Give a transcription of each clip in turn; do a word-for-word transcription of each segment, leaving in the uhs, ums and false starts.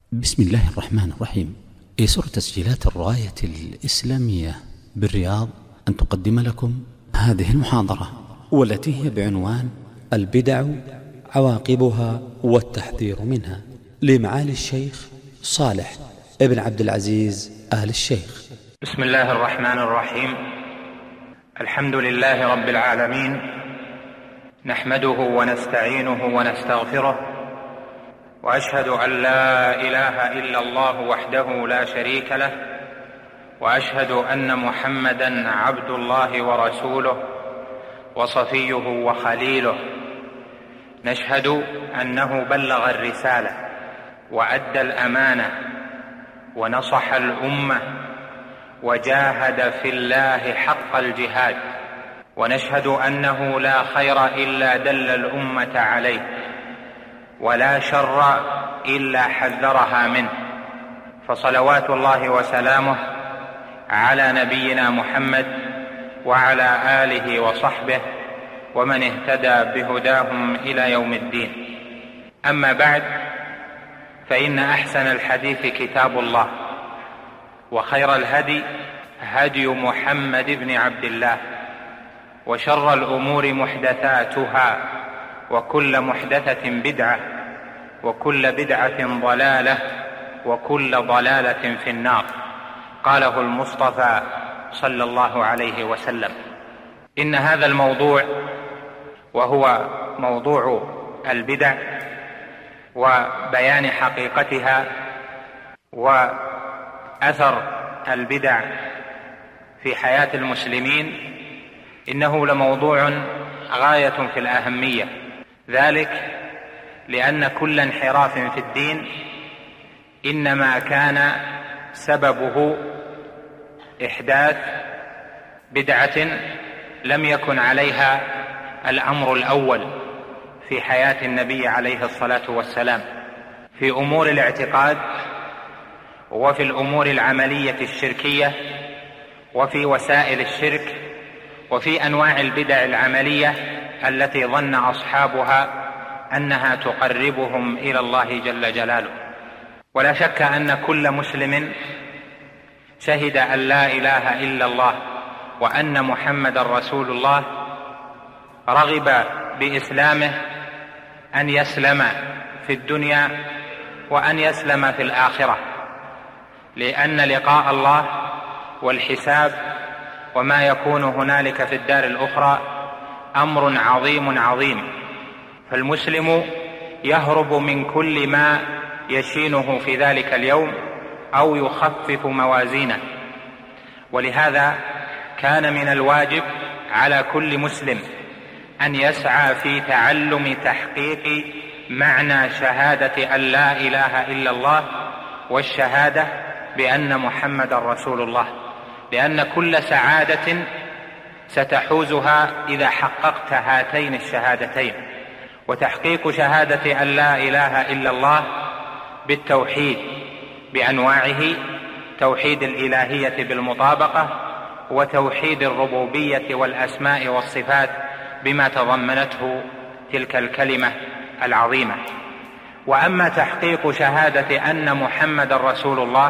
بسم الله الرحمن الرحيم. يسر تسجيلات الراية الإسلامية بالرياض أن تقدم لكم هذه المحاضرة، والتي هي بعنوان البدع عواقبها والتحذير منها، لمعالي الشيخ صالح ابن عبد العزيز آل الشيخ. بسم الله الرحمن الرحيم. الحمد لله رب العالمين، نحمده ونستعينه ونستغفره، وأشهد أن لا إله إلا الله وحده لا شريك له، وأشهد أن محمدًا عبد الله ورسوله وصفيه وخليله. نشهد أنه بلغ الرسالة وأدى الأمانة ونصح الأمة وجاهد في الله حق الجهاد، ونشهد أنه لا خير إلا دل الأمة عليه، ولا شر إلا حذرها منه. فصلوات الله وسلامه على نبينا محمد وعلى آله وصحبه ومن اهتدى بهداهم إلى يوم الدين. أما بعد، فإن أحسن الحديث كتاب الله، وخير الهدي هدي محمد بن عبد الله، وشر الأمور محدثاتها، وكل محدثة بدعة، وكل بدعة ضلالة، وكل ضلالة في النار. قاله المصطفى صلى الله عليه وسلم. إن هذا الموضوع، وهو موضوع البدع وبيان حقيقتها وأثر البدع في حياة المسلمين، إنه لموضوع غاية في الأهمية، ذلك لأن كل انحراف في الدين إنما كان سببه إحداث بدعة لم يكن عليها الأمر الأول في حياة النبي عليه الصلاة والسلام، في أمور الاعتقاد، وفي الأمور العملية الشركية، وفي وسائل الشرك، وفي أنواع البدع العملية التي ظن أصحابها أنها تقربهم إلى الله جل جلاله. ولا شك أن كل مسلم شهد أن لا إله إلا الله وأن محمد رسول الله رغب بإسلامه أن يسلم في الدنيا وأن يسلم في الآخرة، لأن لقاء الله والحساب وما يكون هنالك في الدار الأخرى أمر عظيم عظيم. فالمسلم يهرب من كل ما يشينه في ذلك اليوم أو يخفف موازينه، ولهذا كان من الواجب على كل مسلم أن يسعى في تعلم تحقيق معنى شهادة أن لا إله إلا الله والشهادة بأن محمد رسول الله، لأن كل سعادة ستحوزها إذا حققت هاتين الشهادتين. وتحقيق شهادة أن لا إله إلا الله بالتوحيد بأنواعه، توحيد الإلهية بالمطابقة، وتوحيد الربوبية والأسماء والصفات بما تضمنته تلك الكلمة العظيمة. وأما تحقيق شهادة أن محمد رسول الله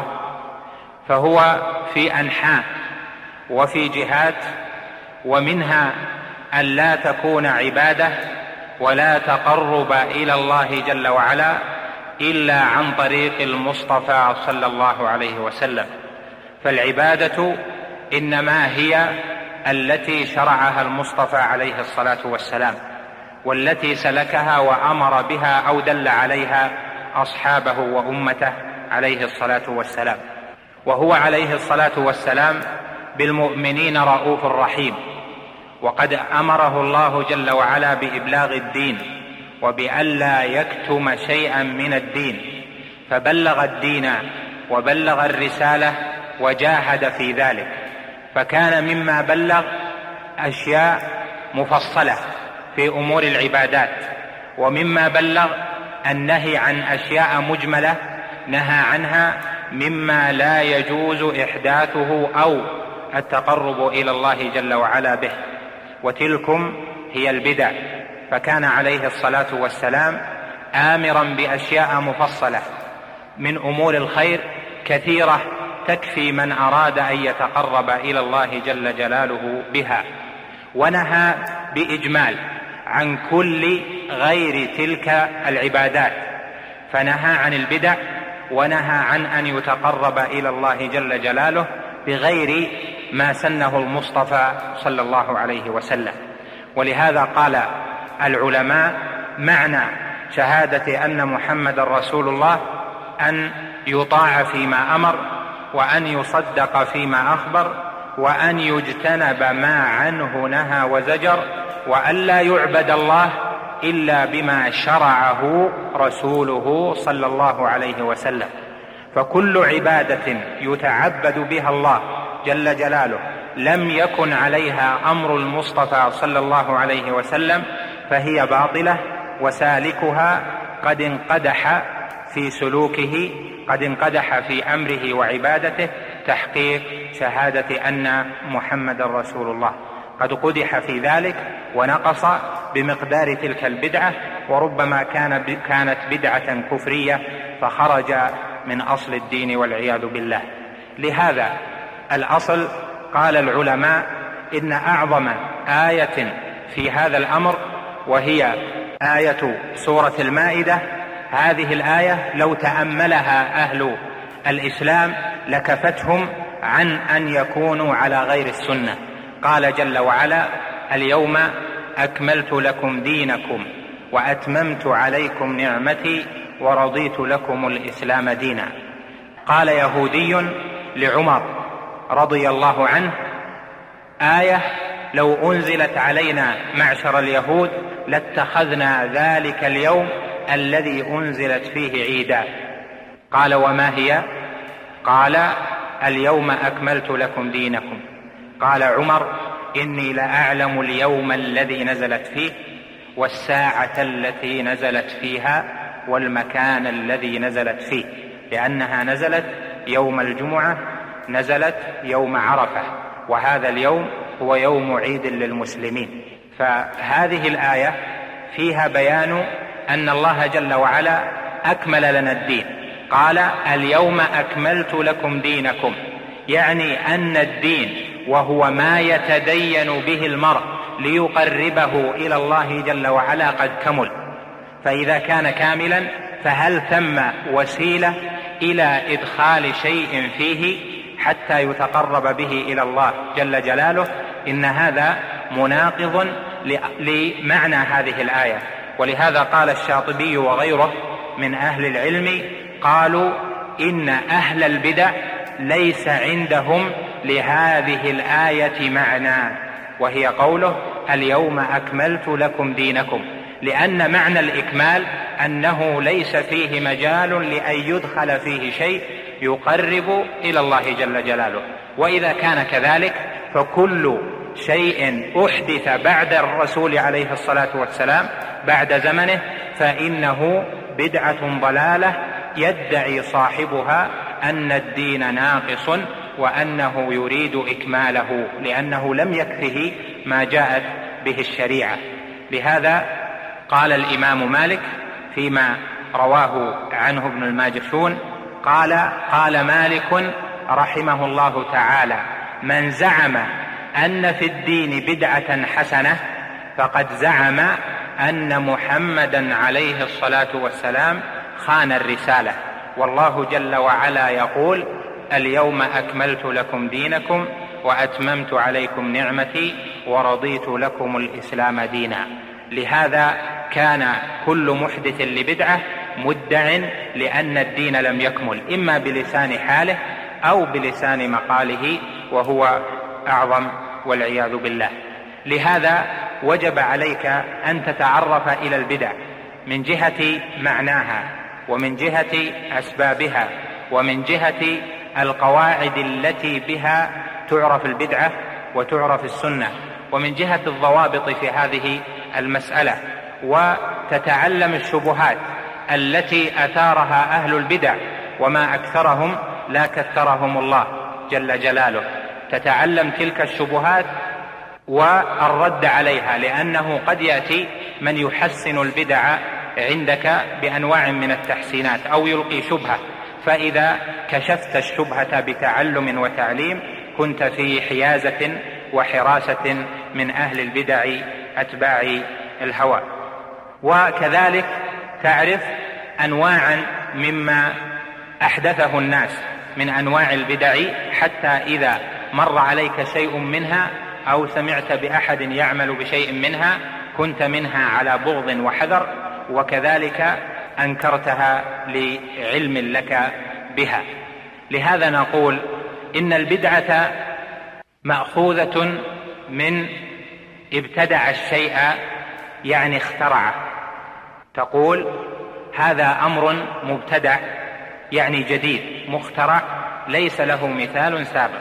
فهو في أنحاء وفي جهات، ومنها أن لا تكون عبادة ولا تقرب إلى الله جل وعلا إلا عن طريق المصطفى صلى الله عليه وسلم. فالعبادة إنما هي التي شرعها المصطفى عليه الصلاة والسلام، والتي سلكها وأمر بها أو دل عليها أصحابه وأمته عليه الصلاة والسلام. وهو عليه الصلاة والسلام بالمؤمنين رؤوف رحيم، وقد أمره الله جل وعلا بإبلاغ الدين وبألا يكتم شيئا من الدين، فبلغ الدين وبلغ الرسالة وجاهد في ذلك. فكان مما بلغ أشياء مفصلة في أمور العبادات، ومما بلغ النهي عن أشياء مجملة نهى عنها مما لا يجوز إحداثه أو التقرب إلى الله جل وعلا به، وتلكم هي البدع. فكان عليه الصلاة والسلام آمرا بأشياء مفصلة من أمور الخير كثيرة تكفي من أراد أن يتقرب إلى الله جل جلاله بها، ونهى بإجمال عن كل غير تلك العبادات، فنهى عن البدع ونهى عن أن يتقرب إلى الله جل جلاله بغير ما سنه المصطفى صلى الله عليه وسلم. ولهذا قال العلماء: معنى شهادة أن محمد رسول الله أن يطاع فيما أمر، وأن يصدق فيما أخبر، وأن يجتنب ما عنه نهى وزجر، وأن لا يعبد الله إلا بما شرعه رسوله صلى الله عليه وسلم. فكل عبادة يتعبد بها الله جل جلاله لم يكن عليها أمر المصطفى صلى الله عليه وسلم فهي باطلة، وسالكها قد انقدح في سلوكه، قد انقدح في أمره وعبادته تحقيق شهادة أن محمد رسول الله، قد قدح في ذلك ونقص بمقدار تلك البدعة، وربما كان كانت بدعة كفرية فخرج من أصل الدين والعياذ بالله. لهذا الأصل قال العلماء إن أعظم آية في هذا الأمر وهي آية سورة المائدة. هذه الآية لو تأملها أهل الإسلام لكفتهم عن أن يكونوا على غير السنة. قال جل وعلا: اليوم أكملت لكم دينكم وأتممت عليكم نعمتي ورضيت لكم الإسلام دينا. قال يهودي لعمر رضي الله عنه: آية لو أنزلت علينا معشر اليهود لاتخذنا ذلك اليوم الذي أنزلت فيه عيدا. قال: وما هي؟ قال: اليوم أكملت لكم دينكم. قال عمر: إني لأعلم اليوم الذي نزلت فيه، والساعة التي نزلت فيها، والمكان الذي نزلت فيه، لأنها نزلت يوم الجمعة، نزلت يوم عرفة، وهذا اليوم هو يوم عيد للمسلمين. فهذه الآية فيها بيان أن الله جل وعلا أكمل لنا الدين. قال: اليوم أكملت لكم دينكم، يعني أن الدين وهو ما يتدين به المرء ليقربه إلى الله جل وعلا قد كمل. فإذا كان كاملا فهل ثم وسيلة إلى إدخال شيء فيه حتى يتقرب به إلى الله جل جلاله؟ إن هذا مناقض لمعنى هذه الآية. ولهذا قال الشاطبي وغيره من أهل العلم قالوا إن أهل البدع ليس عندهم لهذه الآية معنى، وهي قوله: اليوم أكملت لكم دينكم، لأن معنى الإكمال أنه ليس فيه مجال لأن يدخل فيه شيء يقرب إلى الله جل جلاله. وإذا كان كذلك فكل شيء أحدث بعد الرسول عليه الصلاة والسلام بعد زمنه فإنه بدعة ضلالة يدعي صاحبها أن الدين ناقص وأنه يريد إكماله، لأنه لم يكفه ما جاءت به الشريعة. لهذا قال الإمام مالك فيما رواه عنه ابن الماجشون قال: قال مالك رحمه الله تعالى: من زعم أن في الدين بدعة حسنة فقد زعم أن محمدا عليه الصلاة والسلام خان الرسالة، والله جل وعلا يقول: اليوم أكملت لكم دينكم وأتممت عليكم نعمتي ورضيت لكم الإسلام دينا. لهذا كان كل محدث لبدعة مدع لأن الدين لم يكمل، إما بلسان حاله أو بلسان مقاله، وهو أعظم والعياذ بالله. لهذا وجب عليك أن تتعرف إلى البدع من جهة معناها، ومن جهة أسبابها، ومن جهة القواعد التي بها تعرف البدعة وتعرف السنة، ومن جهة الضوابط في هذه المسألة، وتتعلم الشبهات التي أثارها أهل البدع، وما أكثرهم لا كثرهم الله جل جلاله. تتعلم تلك الشبهات والرد عليها، لأنه قد يأتي من يحسن البدع عندك بأنواع من التحسينات أو يلقي شبهة فإذا كشفت الشبهة بتعلم وتعليم كنت في حيازة وحراسة من أهل البدع أتباع الهوى. وكذلك تعرف أنواعا مما أحدثه الناس من أنواع البدع، حتى إذا مر عليك شيء منها أو سمعت بأحد يعمل بشيء منها كنت منها على بغض وحذر، وكذلك أنكرتها لعلم لك بها. لهذا نقول إن البدعة مأخوذة من ابتدع الشيء، يعني اخترعه. تقول هذا أمر مبتدع، يعني جديد مخترع ليس له مثال سابق.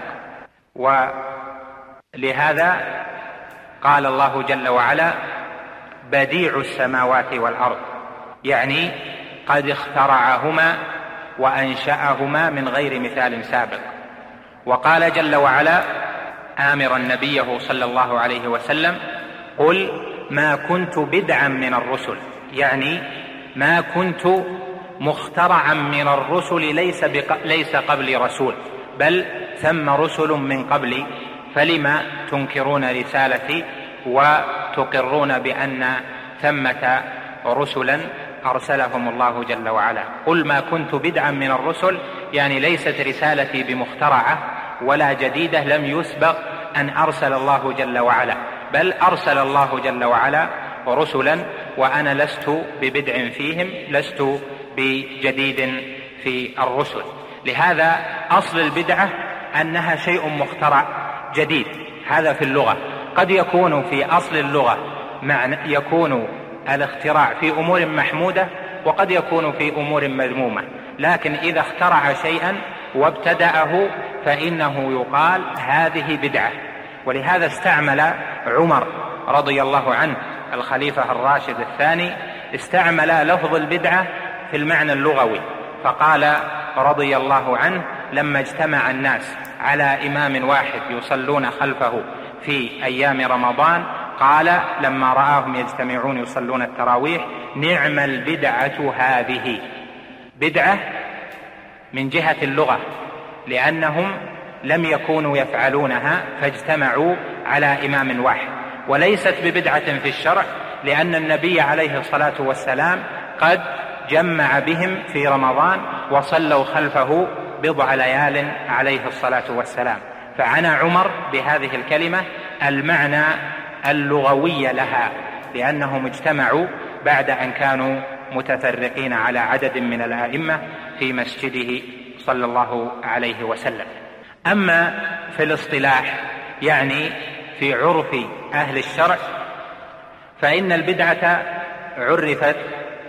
ولهذا قال الله جل وعلا بديع السماوات والأرض، يعني قد اخترعهما وأنشأهما من غير مثال سابق. وقال جل وعلا آمرا نبيه صلى الله عليه وسلم قل ما كنت بدعا من الرسل، يعني ما كنت مخترعا من الرسل، ليس, بق... ليس قبل رسول، بل ثم رسل من قبلي، فلما تنكرون رسالتي وتقرون بأن ثمة رسلا أرسلهم الله جل وعلا. قل ما كنت بدعا من الرسل، يعني ليست رسالتي بمخترعة ولا جديدة، لم يسبق أن أرسل الله جل وعلا، بل أرسل الله جل وعلا رسلا وأنا لست ببدع فيهم، لست بجديد في الرسل. لهذا أصل البدعة أنها شيء مخترع جديد. هذا في اللغة، قد يكون في أصل اللغة معنى يكون الاختراع في أمور محمودة، وقد يكون في أمور مذمومة، لكن إذا اخترع شيئا وابتدأه فإنه يقال هذه بدعة. ولهذا استعمل عمر رضي الله عنه الخليفة الراشد الثاني استعمل لفظ البدعة في المعنى اللغوي، فقال رضي الله عنه لما اجتمع الناس على إمام واحد يصلون خلفه في أيام رمضان، قال لما رآهم يجتمعون يصلون التراويح نعم البدعة هذه. بدعة من جهة اللغة لأنهم لم يكونوا يفعلونها فاجتمعوا على إمام واحد، وليست ببدعة في الشرع لأن النبي عليه الصلاة والسلام قد جمع بهم في رمضان وصلوا خلفه بضع ليال عليه الصلاة والسلام. فعنى عمر بهذه الكلمة المعنى اللغوي لها، لأنهم اجتمعوا بعد أن كانوا متفرقين على عدد من الأئمة في مسجده صلى الله عليه وسلم. أما في الاصطلاح يعني في عرف أهل الشرع فإن البدعة عرفت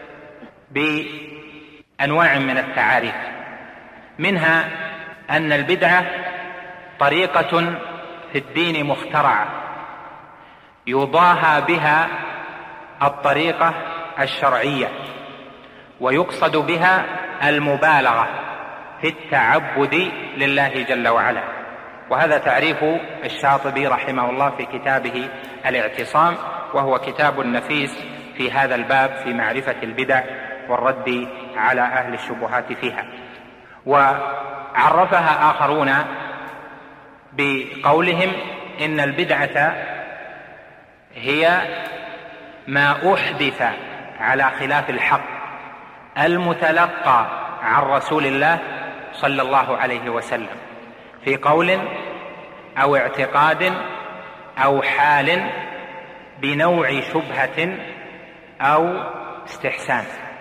بأنواع من التعاريف، منها أن البدعة طريقة في الدين مخترعة يضاهى بها الطريقة الشرعية، ويقصد بها المبالغة في التعبد لله جل وعلا. وهذا تعريف الشاطبي رحمه الله في كتابه الاعتصام، وهو كتاب نفيس في هذا الباب في معرفة البدع والرد على أهل الشبهات فيها. وعرفها آخرون بقولهم إن البدعة هي ما أحدث على خلاف الحق المتلقى عن رسول الله صلى الله عليه وسلم في قول أو اعتقاد أو حال بنوع شبهة أو استحسان.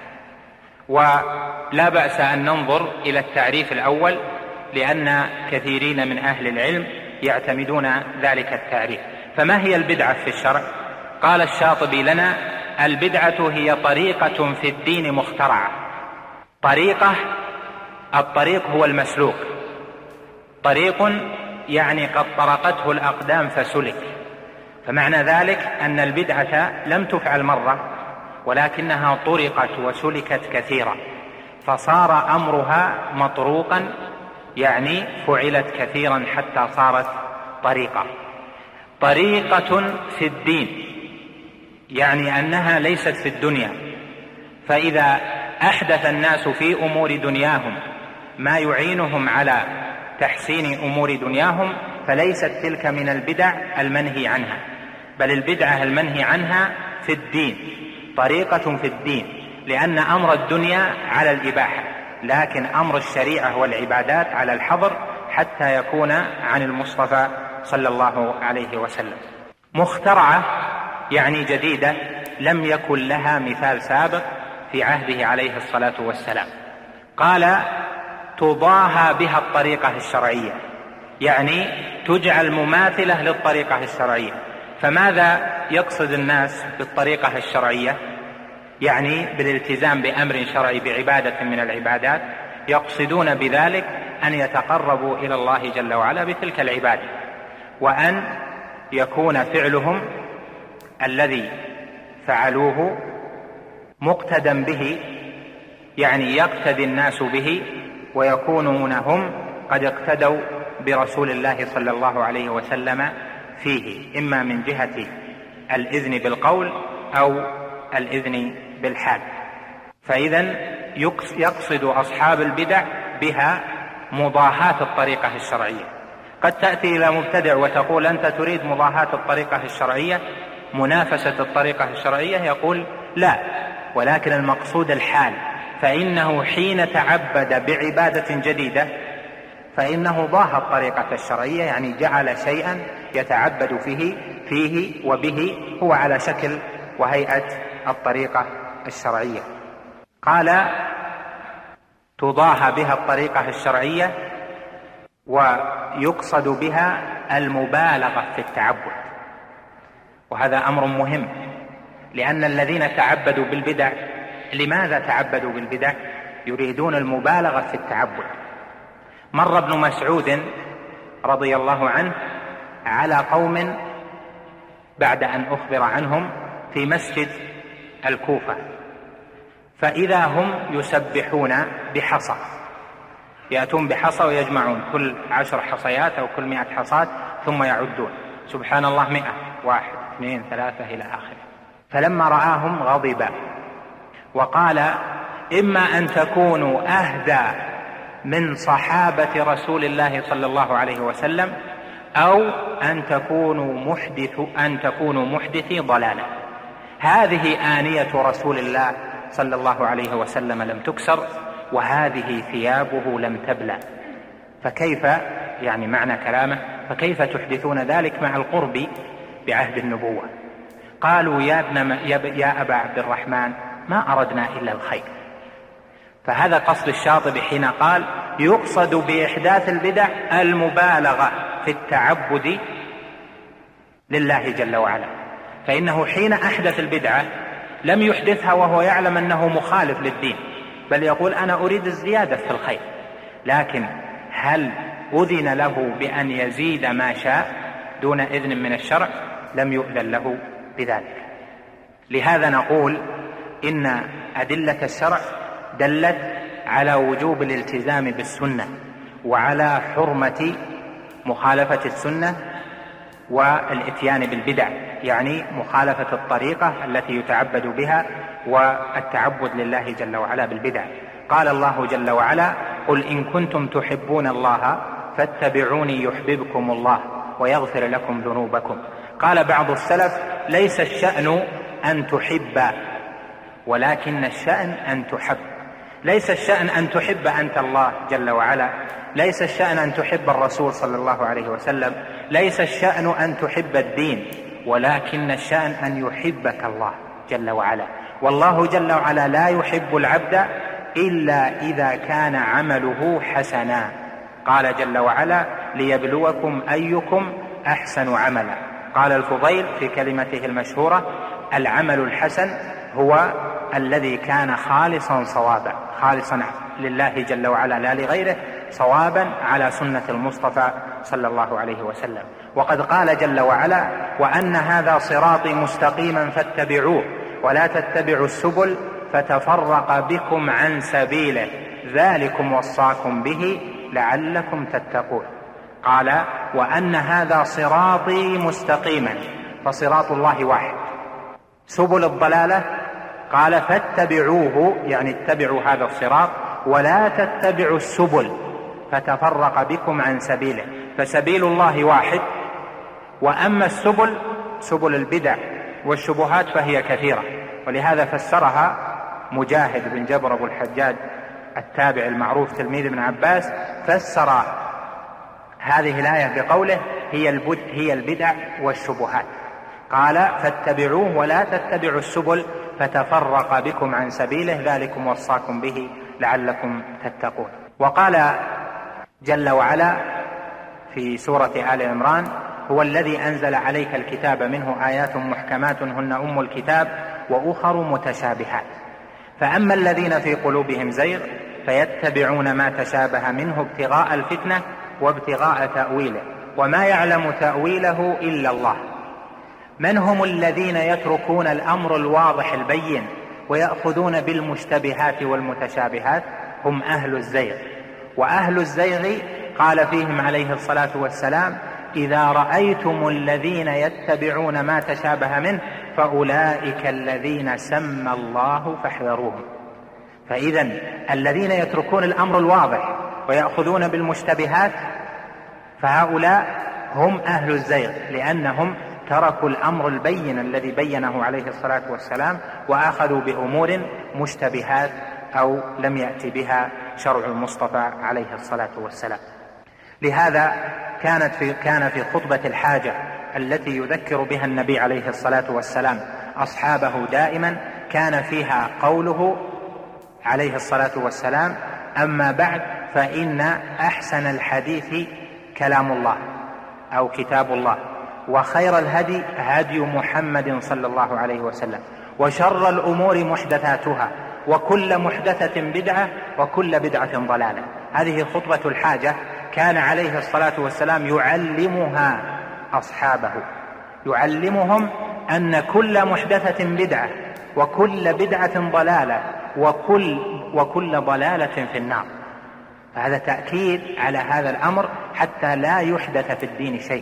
ولا بأس أن ننظر إلى التعريف الأول لأن كثيرين من أهل العلم يعتمدون ذلك التعريف. فما هي البدعة في الشرع؟ قال الشاطبي لنا البدعة هي طريقة في الدين مخترعة. طريقة، الطريق هو المسلوك، طريق يعني قد طرقته الأقدام فسلك، فمعنى ذلك أن البدعة لم تفعل مرة ولكنها طرقت وسلكت كثيرا، فصار أمرها مطروقا، يعني فعلت كثيرا حتى صارت طريقة. طريقة في الدين يعني أنها ليست في الدنيا، فإذا أحدث الناس في أمور دنياهم ما يعينهم على تحسين أمور دنياهم، فليست تلك من البدع المنهي عنها، بل البدعة المنهي عنها في الدين، طريقة في الدين، لأن أمر الدنيا على الإباحة، لكن أمر الشريعة والعبادات على الحظر حتى يكون عن المصطفى صلى الله عليه وسلم. مخترعة يعني جديدة لم يكن لها مثال سابق في عهده عليه الصلاة والسلام. قال تضاهى بها الطريقة الشرعية، يعني تجعل مماثلة للطريقة الشرعية. فماذا يقصد الناس بالطريقة الشرعية؟ يعني بالالتزام بأمر شرعي بعبادة من العبادات، يقصدون بذلك أن يتقربوا إلى الله جل وعلا بتلك العبادة، وأن يكون فعلهم الذي فعلوه مقتدى به، يعني يقتدي الناس به ويكونون هم قد اقتدوا برسول الله صلى الله عليه وسلم فيه، إما من جهة الإذن بالقول أو الإذن بالحال. فإذا يقصد أصحاب البدع بها مضاهاة الطريقة الشرعية. قد تأتي إلى مبتدع وتقول أنت تريد مضاهاة الطريقة الشرعية، منافسة الطريقة الشرعية، يقول لا، ولكن المقصود الحال، فإنه حين تعبد بعبادة جديدة فإنه ضاهى الطريقة الشرعية، يعني جعل شيئا يتعبد فيه فيه وبه هو على شكل وهيئة الطريقة الشرعية. قال تضاهى بها الطريقة الشرعية، ويقصد بها المبالغة في التعبد، وهذا أمر مهم، لأن الذين تعبدوا بالبدع، لماذا تعبدوا بالبدع؟ يريدون المبالغة في التعبد. مر ابن مسعود رضي الله عنه على قوم بعد أن أخبر عنهم في مسجد الكوفة، فإذا هم يسبحون بحصى، يأتون بحصى ويجمعون كل عشر حصيات أو كل مئة حصاة ثم يعدون سبحان الله مئة، واحد اثنين ثلاثة إلى آخره. فلما رآهم غضب وقال إما أن تكونوا أهدى من صحابة رسول الله صلى الله عليه وسلم، أو أن تكونوا محدث أن تكونوا محدثي ضلالة. هذه آنية رسول الله صلى الله عليه وسلم لم تكسر، وهذه ثيابه لم تبلى، فكيف يعني معنى كلامه فكيف تحدثون ذلك مع القرب بعهد النبوة؟ قالوا يا ابن يا أبا عبد الرحمن ما أردنا إلا الخير. فهذا قصد الشاطبي حين قال يقصد بإحداث البدع المبالغة في التعبد لله جل وعلا، فإنه حين أحدث البدعة لم يحدثها وهو يعلم أنه مخالف للدين، بل يقول أنا أريد الزيادة في الخير، لكن هل أذن له بأن يزيد ما شاء دون إذن من الشرع؟ لم يؤذن له بذلك. لهذا نقول إن أدلة الشرع دلت على وجوب الالتزام بالسنة، وعلى حرمة مخالفة السنة والإتيان بالبدع، يعني مخالفة الطريقة التي يتعبد بها والتعبد لله جل وعلا بالبدع. قال الله جل وعلا قل إن كنتم تحبون الله فاتبعوني يحببكم الله ويغفر لكم ذنوبكم. قال بعض السلف ليس الشأن أن تحب، ولكن الشأن أن تحب. ليس الشأن أن تحب أنت الله جل وعلا، ليس الشأن أن تحب الرسول صلى الله عليه وسلم، ليس الشأن أن تحب الدين، ولكن الشأن أن يحبك الله جل وعلا. والله جل وعلا لا يحب العبد إلا إذا كان عمله حسنا. قال جل وعلا ليبلوكم أيكم أحسن عملا. قال الفضيل في كلمته المشهورة العمل الحسن هو الذي كان خالصا صوابا، خالصا لله جل وعلا لا لغيره، صوابا على سنة المصطفى صلى الله عليه وسلم. وقد قال جل وعلا وأن هذا صراطي مستقيما فاتبعوه ولا تتبعوا السبل فتفرق بكم عن سبيله ذلكم وصاكم به لعلكم تتقون. قال وأن هذا صراطي مستقيما، فصراط الله واحد. سبل الضلالة قال فاتبعوه، يعني اتبعوا هذا الصراط ولا تتبعوا السبل فتفرق بكم عن سبيله. فسبيل الله واحد، وأما السبل سبل البدع والشبهات فهي كثيرة. ولهذا فسرها مجاهد بن جبر أبو الحجاج التابع المعروف تلميذ ابن عباس، فسر هذه الآية بقوله هي البدع والشبهات، قال فاتبعوه ولا تتبعوا السبل فتفرق بكم عن سبيله ذلكم وصاكم به لعلكم تتقون. وقال جل وعلا في سورة آل عمران هو الذي أنزل عليك الكتاب منه آيات محكمات هن أم الكتاب وأخر متشابهات، فأما الذين في قلوبهم زيغ فيتبعون ما تشابه منه ابتغاء الفتنة وابتغاء تأويله وما يعلم تأويله إلا الله. من هم الذين يتركون الأمر الواضح البين ويأخذون بالمشتبهات والمتشابهات؟ هم أهل الزيغ. وأهل الزيغ قال فيهم عليه الصلاة والسلام إذا رأيتم الذين يتبعون ما تشابه منه فأولئك الذين سمى الله فاحذروهم. فإذا الذين يتركون الأمر الواضح ويأخذون بالمشتبهات فهؤلاء هم أهل الزيغ، لأنهم تركوا الأمر البين الذي بينه عليه الصلاة والسلام وأخذوا بأمور مشتبهات أو لم يأتي بها شرع المصطفى عليه الصلاة والسلام. لهذا كانت في كان في خطبة الحاجة التي يذكر بها النبي عليه الصلاة والسلام أصحابه دائما كان فيها قوله عليه الصلاة والسلام أما بعد فإن أحسن الحديث كلام الله أو كتاب الله، وخير الهدي هدي محمد صلى الله عليه وسلم، وشر الأمور محدثاتها وكل محدثة بدعة وكل بدعة ضلالة. هذه خطبة الحاجة كان عليه الصلاة والسلام يعلمها أصحابه، يعلمهم أن كل محدثة بدعة وكل بدعة ضلالة وكل, وكل ضلالة في النار. فهذا تأكيد على هذا الأمر حتى لا يحدث في الدين شيء.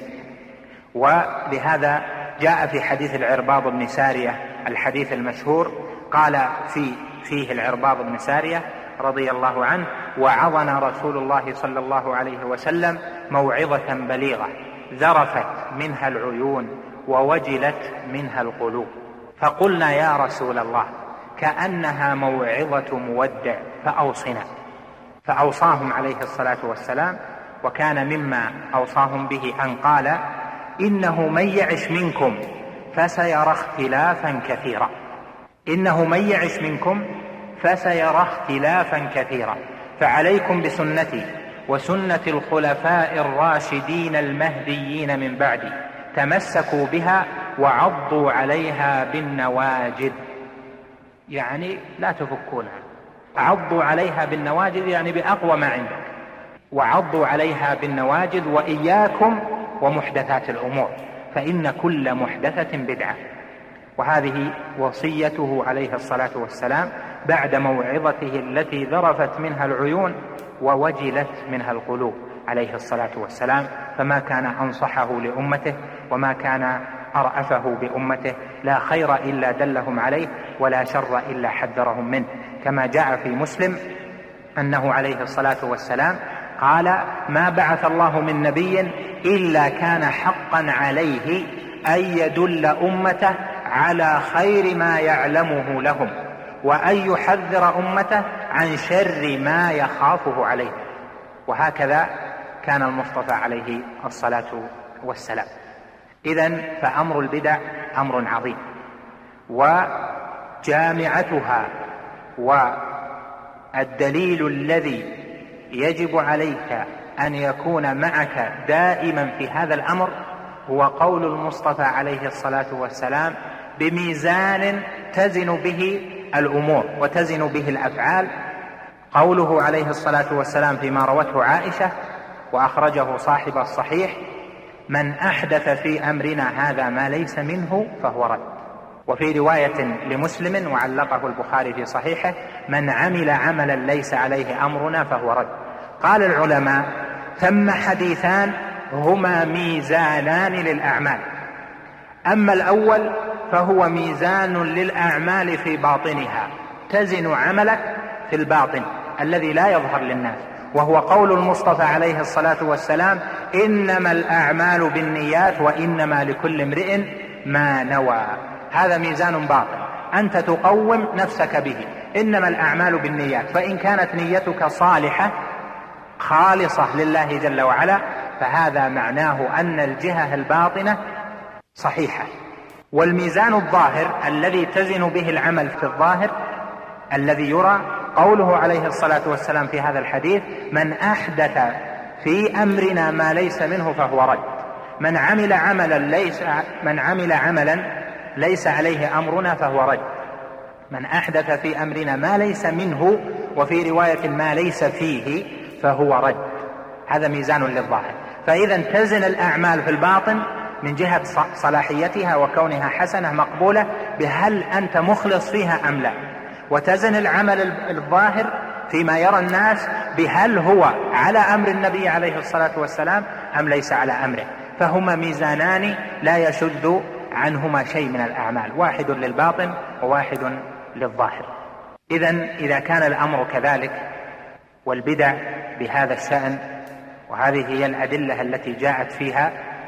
ولهذا جاء في حديث العرباض بن سارية الحديث المشهور قال في فيه العرباض بن سارية رضي الله عنه وعظنا رسول الله صلى الله عليه وسلم موعظة بليغة ذرفت منها العيون ووجلت منها القلوب، فقلنا يا رسول الله كأنها موعظة مودع فأوصنا. فأوصاهم عليه الصلاة والسلام، وكان مما أوصاهم به أن قال إنه من يعش منكم فسيرى اختلافا كثيرا، إنه من يعش منكم فسيرى اختلافا كثيرا، فعليكم بسنتي وسنة الخلفاء الراشدين المهديين من بعدي تمسكوا بها وعضوا عليها بالنواجذ، يعني لا تفكونها. عضوا عليها بالنواجذ يعني بأقوى ما عندك، وعضوا عليها بالنواجذ وإياكم ومحدثات الأمور فإن كل محدثة بدعة. وهذه وصيته عليه الصلاة والسلام بعد موعظته التي ذرفت منها العيون ووجلت منها القلوب عليه الصلاة والسلام، فما كان أنصحه لأمته وما كان أرأفه بأمته، لا خير إلا دلهم عليه ولا شر إلا حذرهم منه، كما جاء في مسلم أنه عليه الصلاة والسلام قال ما بعث الله من نبي إلا كان حقا عليه أن يدل أمته على خير ما يعلمه لهم وأن يحذر أمته عن شر ما يخافه عليه. وهكذا كان المصطفى عليه الصلاة والسلام. إذن فأمر البدع أمر عظيم، وجامعتها والدليل الذي يجب عليك أن يكون معك دائما في هذا الأمر هو قول المصطفى عليه الصلاة والسلام بميزان تزن به الأمور وتزن به الأفعال. قوله عليه الصلاة والسلام فيما روته عائشة وأخرجه صاحب الصحيح من أحدث في أمرنا هذا ما ليس منه فهو رد. وفي رواية لمسلم وعلقه البخاري في صحيحه من عمل عملا ليس عليه أمرنا فهو رد. قال العلماء ثم حديثان هما ميزانان للأعمال، أما الأول فهو ميزان للأعمال في باطنها تزن عملك في الباطن الذي لا يظهر للناس، وهو قول المصطفى عليه الصلاة والسلام: إنما الأعمال بالنيات وإنما لكل امرئ ما نوى. هذا ميزان باطل أنت تقوم نفسك به. إنما الأعمال بالنيات، فإن كانت نيتك صالحة خالصة لله جل وعلا فهذا معناه أن الجهة الباطنة صحيحة. والميزان الظاهر الذي تزن به العمل في الظاهر الذي يرى قوله عليه الصلاة والسلام في هذا الحديث: من أحدث في أمرنا ما ليس منه فهو رد. من عمل عملا ليس من عمل عملا ليس عليه أمرنا فهو رد. من أحدث في أمرنا ما ليس منه، وفي رواية ما ليس فيه، فهو رد. هذا ميزان للظاهر. فإذا تزن الأعمال في الباطن من جهة صلاحيتها وكونها حسنة مقبولة بهل أنت مخلص فيها أم لا، وتزن العمل الظاهر فيما يرى الناس بهل هو على أمر النبي عليه الصلاة والسلام أم ليس على أمره. فهما ميزانان لا يشذ عنهما شيء من الأعمال، واحد للباطن وواحد للظاهر. إذن إذا كان الأمر كذلك والبدع بهذا الشأن، وهذه هي الأدلة التي جاءت فيها،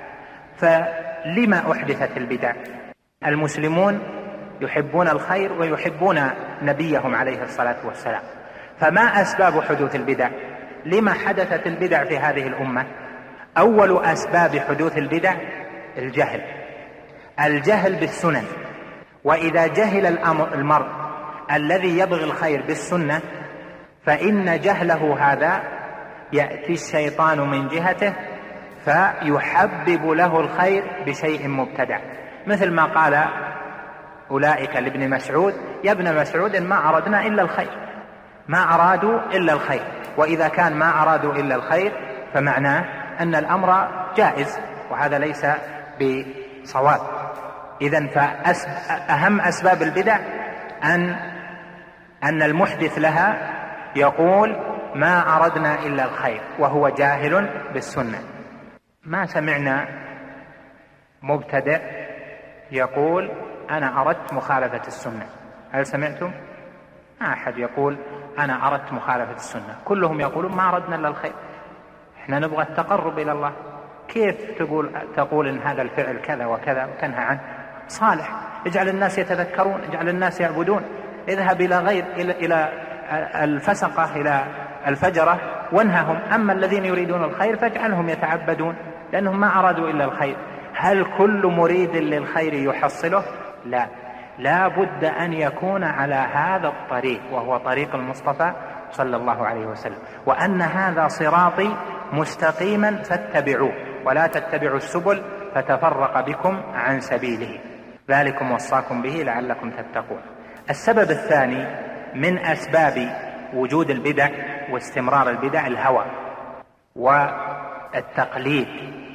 فلما أحدثت البدع؟ المسلمون يحبون الخير ويحبون نبيهم عليه الصلاة والسلام، فما أسباب حدوث البدع؟ لما حدثت البدع في هذه الأمة؟ أول أسباب حدوث البدع الجهل، الجهل بالسنن. وإذا جهل المرء الذي يبغي الخير بالسنة فإن جهله هذا يأتي الشيطان من جهته فيحبب له الخير بشيء مبتدع، مثل ما قال أولئك لابن مسعود: يا ابن مسعود ما أردنا إلا الخير، ما أرادوا إلا الخير. وإذا كان ما أرادوا إلا الخير فمعناه أن الأمر جائز، وهذا ليس بصواب. إذن فأهم أسباب البدع أن أن المحدث لها يقول ما أردنا إلا الخير وهو جاهل بالسنة. ما سمعنا مبتدع يقول أنا أردت مخالفة السنة. هل سمعتم؟ ما أحد يقول أنا أردت مخالفة السنة، كلهم يقولون ما أردنا إلا الخير، إحنا نبغى التقرب إلى الله. كيف تقول تقول إن هذا الفعل كذا وكذا وتنهى عنه؟ صالح، اجعل الناس يتذكرون، اجعل الناس يعبدون، اذهب إلى غير إلى, إلى الفسقة، إلى الفجرة وانههم. أما الذين يريدون الخير فاجعلهم يتعبدون لأنهم ما أرادوا إلا الخير. هل كل مريد للخير يحصله؟ لا، لا بد أن يكون على هذا الطريق، وهو طريق المصطفى صلى الله عليه وسلم، وأن هذا صراطي مستقيما فاتبعوه ولا تتبعوا السبل فتفرق بكم عن سبيله، ذلكم وصاكم به لعلكم تتقون. السبب الثاني من أسباب وجود البدع واستمرار البدع الهوى والتقليد،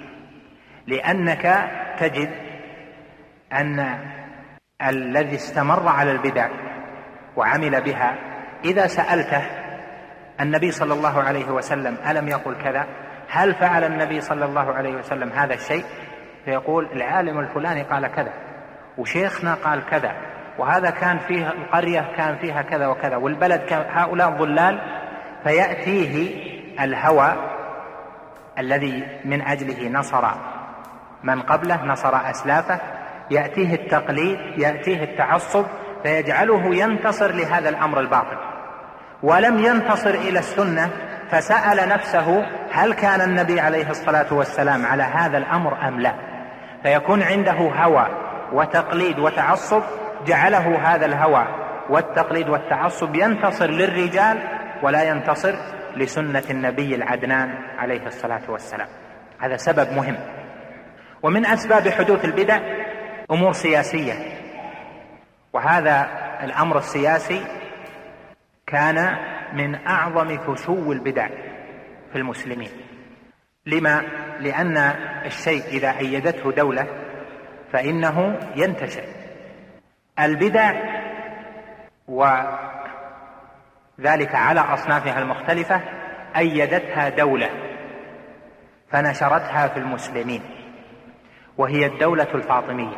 لأنك تجد أن الذي استمر على البدع وعمل بها إذا سألته النبي صلى الله عليه وسلم ألم يقل كذا؟ هل فعل النبي صلى الله عليه وسلم هذا الشيء؟ فيقول العالم الفلاني قال كذا، وشيخنا قال كذا، وهذا كان فيها القرية كان فيها كذا وكذا، والبلد كان هؤلاء ضلال. فيأتيه الهوى الذي من أجله نصر من قبله، نصر أسلافه، يأتيه التقليد، يأتيه التعصب، فيجعله ينتصر لهذا الأمر الباطل، ولم ينتصر إلى السنة. فسأل نفسه هل كان النبي عليه الصلاة والسلام على هذا الأمر أم لا؟ فيكون عنده هوى وتقليد وتعصب، جعله هذا الهوى والتقليد والتعصب ينتصر للرجال ولا ينتصر لسنة النبي العدنان عليه الصلاة والسلام. هذا سبب مهم. ومن أسباب حدوث البدع أمور سياسية، وهذا الأمر السياسي كان من أعظم فشو البدع في المسلمين. لما؟ لأن الشيء إذا أيدته دولة فإنه ينتشر. البدع وذلك على أصنافها المختلفة أيدتها دولة فنشرتها في المسلمين، وهي الدولة الفاطمية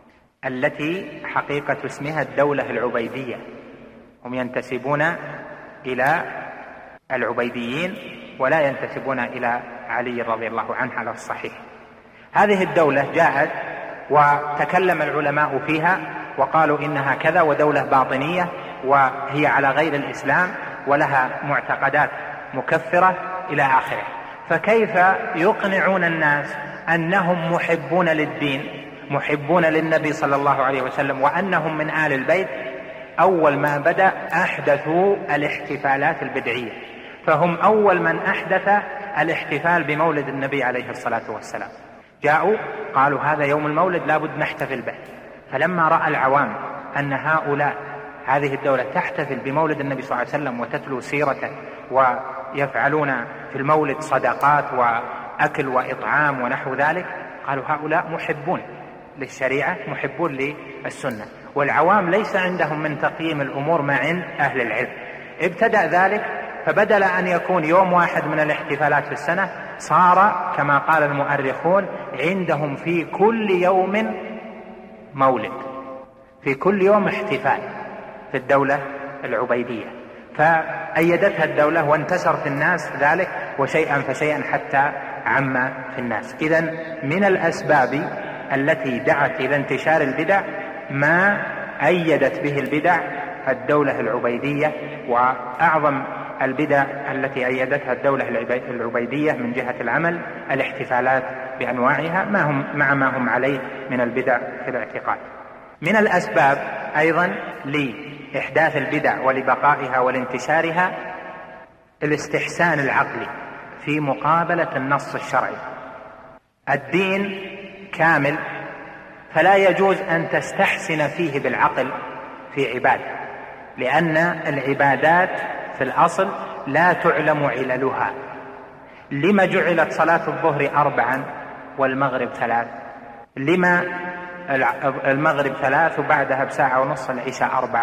التي حقيقة اسمها الدولة العبيدية. هم ينتسبون إلى العبيديين ولا ينتسبون إلى علي رضي الله عنه على الصحيح. هذه الدولة جاءت وتكلم العلماء فيها وقالوا إنها كذا ودولة باطنية وهي على غير الإسلام ولها معتقدات مكفرة إلى آخره. فكيف يقنعون الناس أنهم محبون للدين محبون للنبي صلى الله عليه وسلم وأنهم من آل البيت؟ أول ما بدأ أحدثوا الاحتفالات البدعية، فهم أول من أحدث الاحتفال بمولد النبي عليه الصلاة والسلام. جاءوا قالوا هذا يوم المولد لابد نحتفل به. فلما رأى العوام أن هؤلاء هذه الدولة تحتفل بمولد النبي صلى الله عليه وسلم وتتلو سيرته ويفعلون في المولد صدقات وأكل وإطعام ونحو ذلك، قالوا هؤلاء محبون للشريعة محبون للسنة، والعوام ليس عندهم من تقييم الأمور ما عند أهل العلم. ابتدأ ذلك، فبدل أن يكون يوم واحد من الاحتفالات في السنة صار كما قال المؤرخون عندهم في كل يوم مولد، في كل يوم احتفال في الدولة العبيدية. فأيدتها الدولة وانتشر في الناس ذلك وشيئا فشيئا حتى عم في الناس. إذن من الأسباب التي دعت إلى انتشار البدع ما أيدت به البدع الدولة العبيدية، وأعظم البدع التي أيدتها الدولة العبيدية من جهة العمل الاحتفالات بأنواعها ما هم مع ما هم عليه من البدع في الاعتقاد. من الأسباب أيضا لإحداث البدع ولبقائها ولانتشارها الاستحسان العقلي في مقابلة النص الشرعي. الدين كامل فلا يجوز أن تستحسن فيه بالعقل في عبادة، لأن العبادات في الأصل لا تعلم عللها. لما جعلت صلاة الظهر أربعا والمغرب ثلاث؟ لما المغرب ثلاث وبعدها بساعة ونص العشاء أربع؟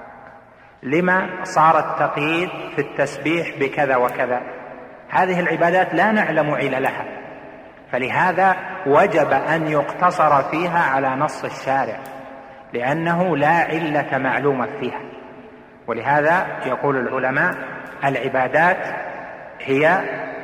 لما صار التقييد في التسبيح بكذا وكذا؟ هذه العبادات لا نعلم عللها، فلهذا وجب أن يقتصر فيها على نص الشارع، لأنه لا علة معلومة فيها. ولهذا يقول العلماء العبادات هي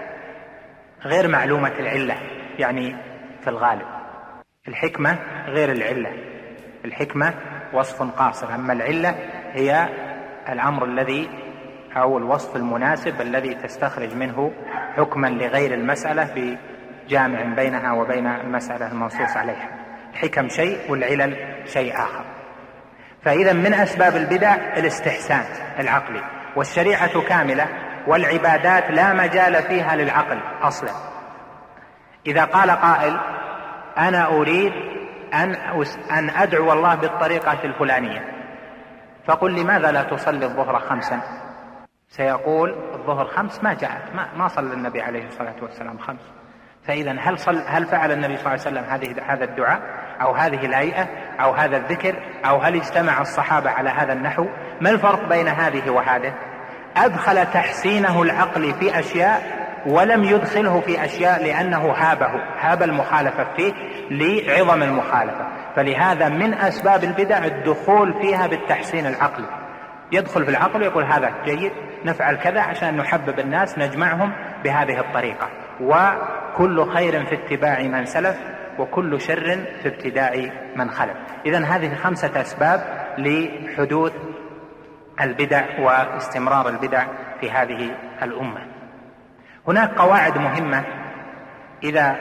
غير معلومة العلة، يعني في الغالب الحكمة غير العلة، الحكمة وصف قاصر، أما العلة هي الأمر الذي أو الوصف المناسب الذي تستخرج منه حكما لغير المسألة بجامع بينها وبين المسألة المنصوص عليها. الحكم شيء والعلل شيء آخر. فإذا من أسباب البدع الاستحسان العقلي، والشريعة كاملة والعبادات لا مجال فيها للعقل أصلا. إذا قال قائل أنا أريد أن أن أدعو الله بالطريقة الفلانية، فقل لماذا لا تصلي الظهر خمسا؟ سيقول الظهر خمس ما جاءت، ما, ما صلى النبي عليه الصلاة والسلام خمس. فإذا هل, صل هل فعل النبي صلى الله عليه وسلم هذه هذا الدعاء أو هذه الهيئة أو هذا الذكر، أو هل اجتمع الصحابة على هذا النحو؟ ما الفرق بين هذه وهذه؟ أدخل تحسينه العقل في أشياء ولم يدخله في أشياء لأنه هابه هاب المخالفة فيه لعظم المخالفة. فلهذا من أسباب البدع الدخول فيها بالتحسين العقلي، يدخل في العقل ويقول هذا جيد نفعل كذا عشان نحبب الناس نجمعهم بهذه الطريقة. وكل خير في اتباع من سلف وكل شر في ابتداع من خلف. إذن هذه خمسة أسباب لحدوث البدع واستمرار البدع في هذه الأمة. هناك قواعد مهمة إذا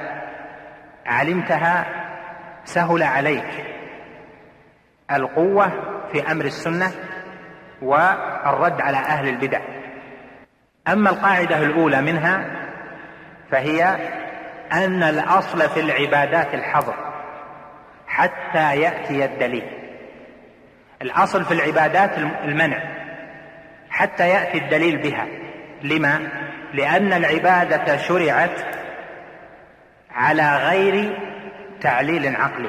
علمتها سهل عليك القوة في أمر السنة والرد على أهل البدع. أما القاعدة الأولى منها فهي أن الأصل في العبادات الحظر حتى يأتي الدليل. الأصل في العبادات المنع حتى يأتي الدليل بها. لما؟ لأن العبادة شرعت على غير تعليل عقلي،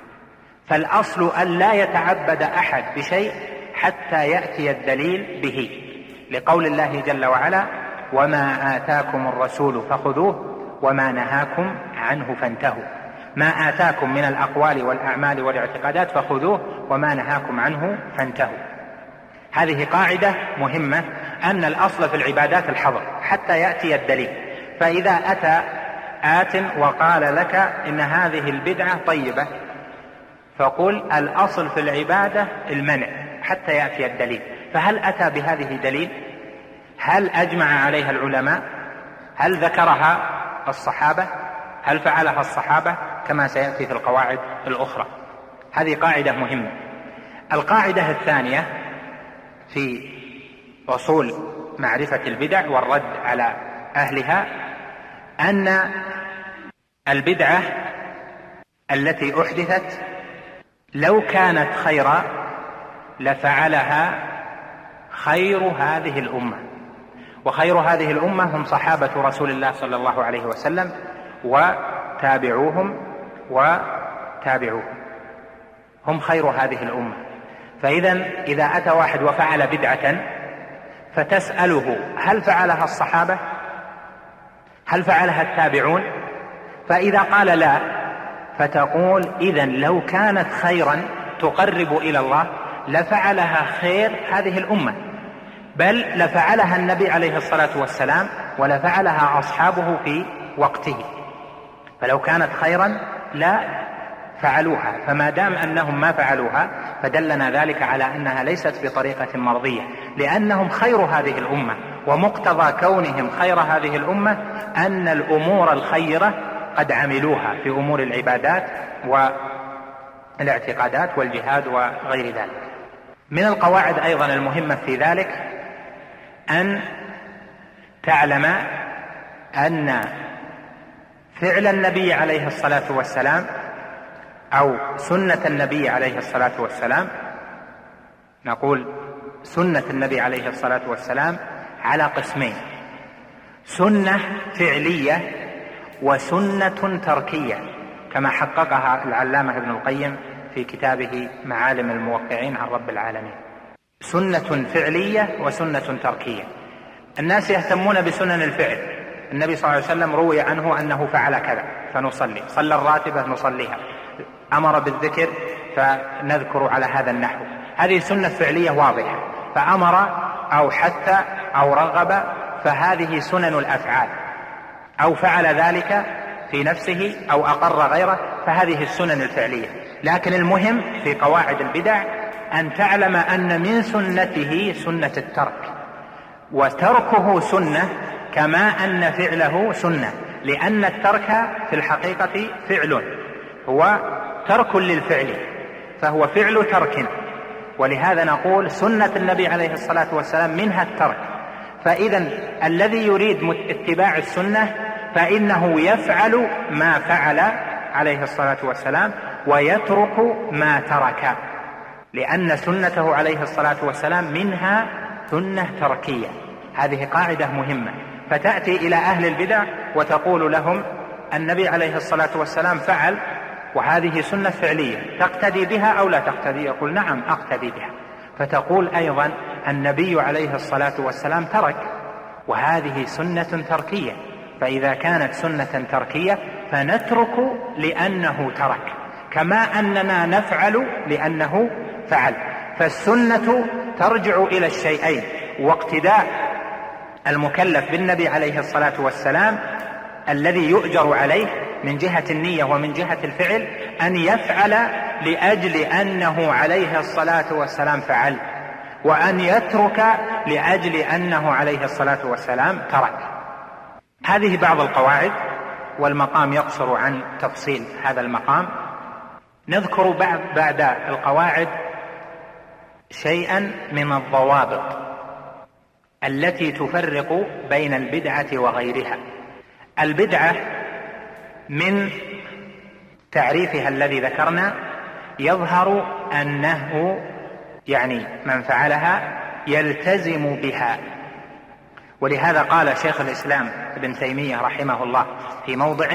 فالأصل أن لا يتعبد أحد بشيء حتى يأتي الدليل به، لقول الله جل وعلا وما آتاكم الرسول فخذوه وما نهاكم عنه فانتهوا. ما آتاكم من الأقوال والأعمال والاعتقادات فخذوه وما نهاكم عنه فانتهوا. هذه قاعدة مهمة أن الأصل في العبادات الحظر حتى يأتي الدليل. فإذا أتى آت وقال لك إن هذه البدعة طيبة، فقل الأصل في العبادة المنع حتى يأتي الدليل. فهل أتى بهذه دليل؟ هل أجمع عليها العلماء؟ هل ذكرها الصحابة؟ هل فعلها الصحابة؟ كما سيأتي في القواعد الأخرى. هذه قاعدة مهمة. القاعدة الثانية في أصول معرفة البدع والرد على أهلها أن البدعة التي أحدثت لو كانت خيرا لفعلها خير هذه الأمة، وخير هذه الأمة هم صحابة رسول الله صلى الله عليه وسلم وتابعوهم وتابعوهم، هم خير هذه الأمة. فإذا إذا أتى واحد وفعل بدعة فتسأله هل فعلها الصحابة؟ هل فعلها التابعون؟ فإذا قال لا، فتقول إذن لو كانت خيرا تقرب إلى الله لفعلها خير هذه الأمة، بل لفعلها النبي عليه الصلاة والسلام ولفعلها أصحابه في وقته. فلو كانت خيرا لا فعلوها، فما دام أنهم ما فعلوها فدلنا ذلك على أنها ليست بطريقة مرضية، لأنهم خير هذه الأمة، ومقتضى كونهم خير هذه الأمة أن الأمور الخيرة قد عملوها في أمور العبادات والاعتقادات والجهاد وغير ذلك. من القواعد أيضا المهمة في ذلك أن تعلم أن فعل النبي عليه الصلاة والسلام أو سنة النبي عليه الصلاة والسلام، نقول سنة النبي عليه الصلاة والسلام على قسمين: سنة فعلية وسنة تركية، كما حققها العلامة ابن القيم في كتابه معالم الموقعين عن رب العالمين. سنة فعلية وسنة تركية. الناس يهتمون بسنن الفعل. النبي صلى الله عليه وسلم روي عنه أنه فعل كذا فنصلي، صلى الراتبة نصليها، أمر بالذكر فنذكر على هذا النحو. هذه سنة فعلية واضحة، فأمر أو حث أو رغب، فهذه سنن الأفعال، أو فعل ذلك في نفسه أو أقر غيره، فهذه السنن الفعلية. لكن المهم في قواعد البدع أن تعلم أن من سنته سنة الترك، وتركه سنة كما أن فعله سنة، لأن الترك في الحقيقة فعل، هو ترك للفعل، فهو فعل ترك. ولهذا نقول سنة النبي عليه الصلاة والسلام منها الترك. فإذا الذي يريد اتباع السنة فإنه يفعل ما فعل عليه الصلاة والسلام ويترك ما ترك، لأن سنته عليه الصلاة والسلام منها سنة تركية. هذه قاعدة مهمة. فتأتي إلى أهل البدع وتقول لهم النبي عليه الصلاة والسلام فعل وهذه سنة فعلية، تقتدي بها أو لا تقتدي؟ يقول نعم أقتدي بها. فتقول أيضا النبي عليه الصلاة والسلام ترك وهذه سنة تركية، فإذا كانت سنة تركية فنترك لأنه ترك، كما أننا نفعل لأنه فعل. فالسنة ترجع إلى الشيئين، واقتداء المكلف بالنبي عليه الصلاة والسلام الذي يؤجر عليه من جهة النية ومن جهة الفعل أن يفعل لأجل أنه عليه الصلاة والسلام فعل، وأن يترك لأجل أنه عليه الصلاة والسلام ترك. هذه بعض القواعد، والمقام يقصر عن تفصيل هذا المقام. نذكر بعد, بعد القواعد شيئا من الضوابط التي تفرق بين البدعة وغيرها. البدعة من تعريفها الذي ذكرنا يظهر أنه يعني من فعلها يلتزم بها، ولهذا قال شيخ الإسلام ابن تيمية رحمه الله في موضع: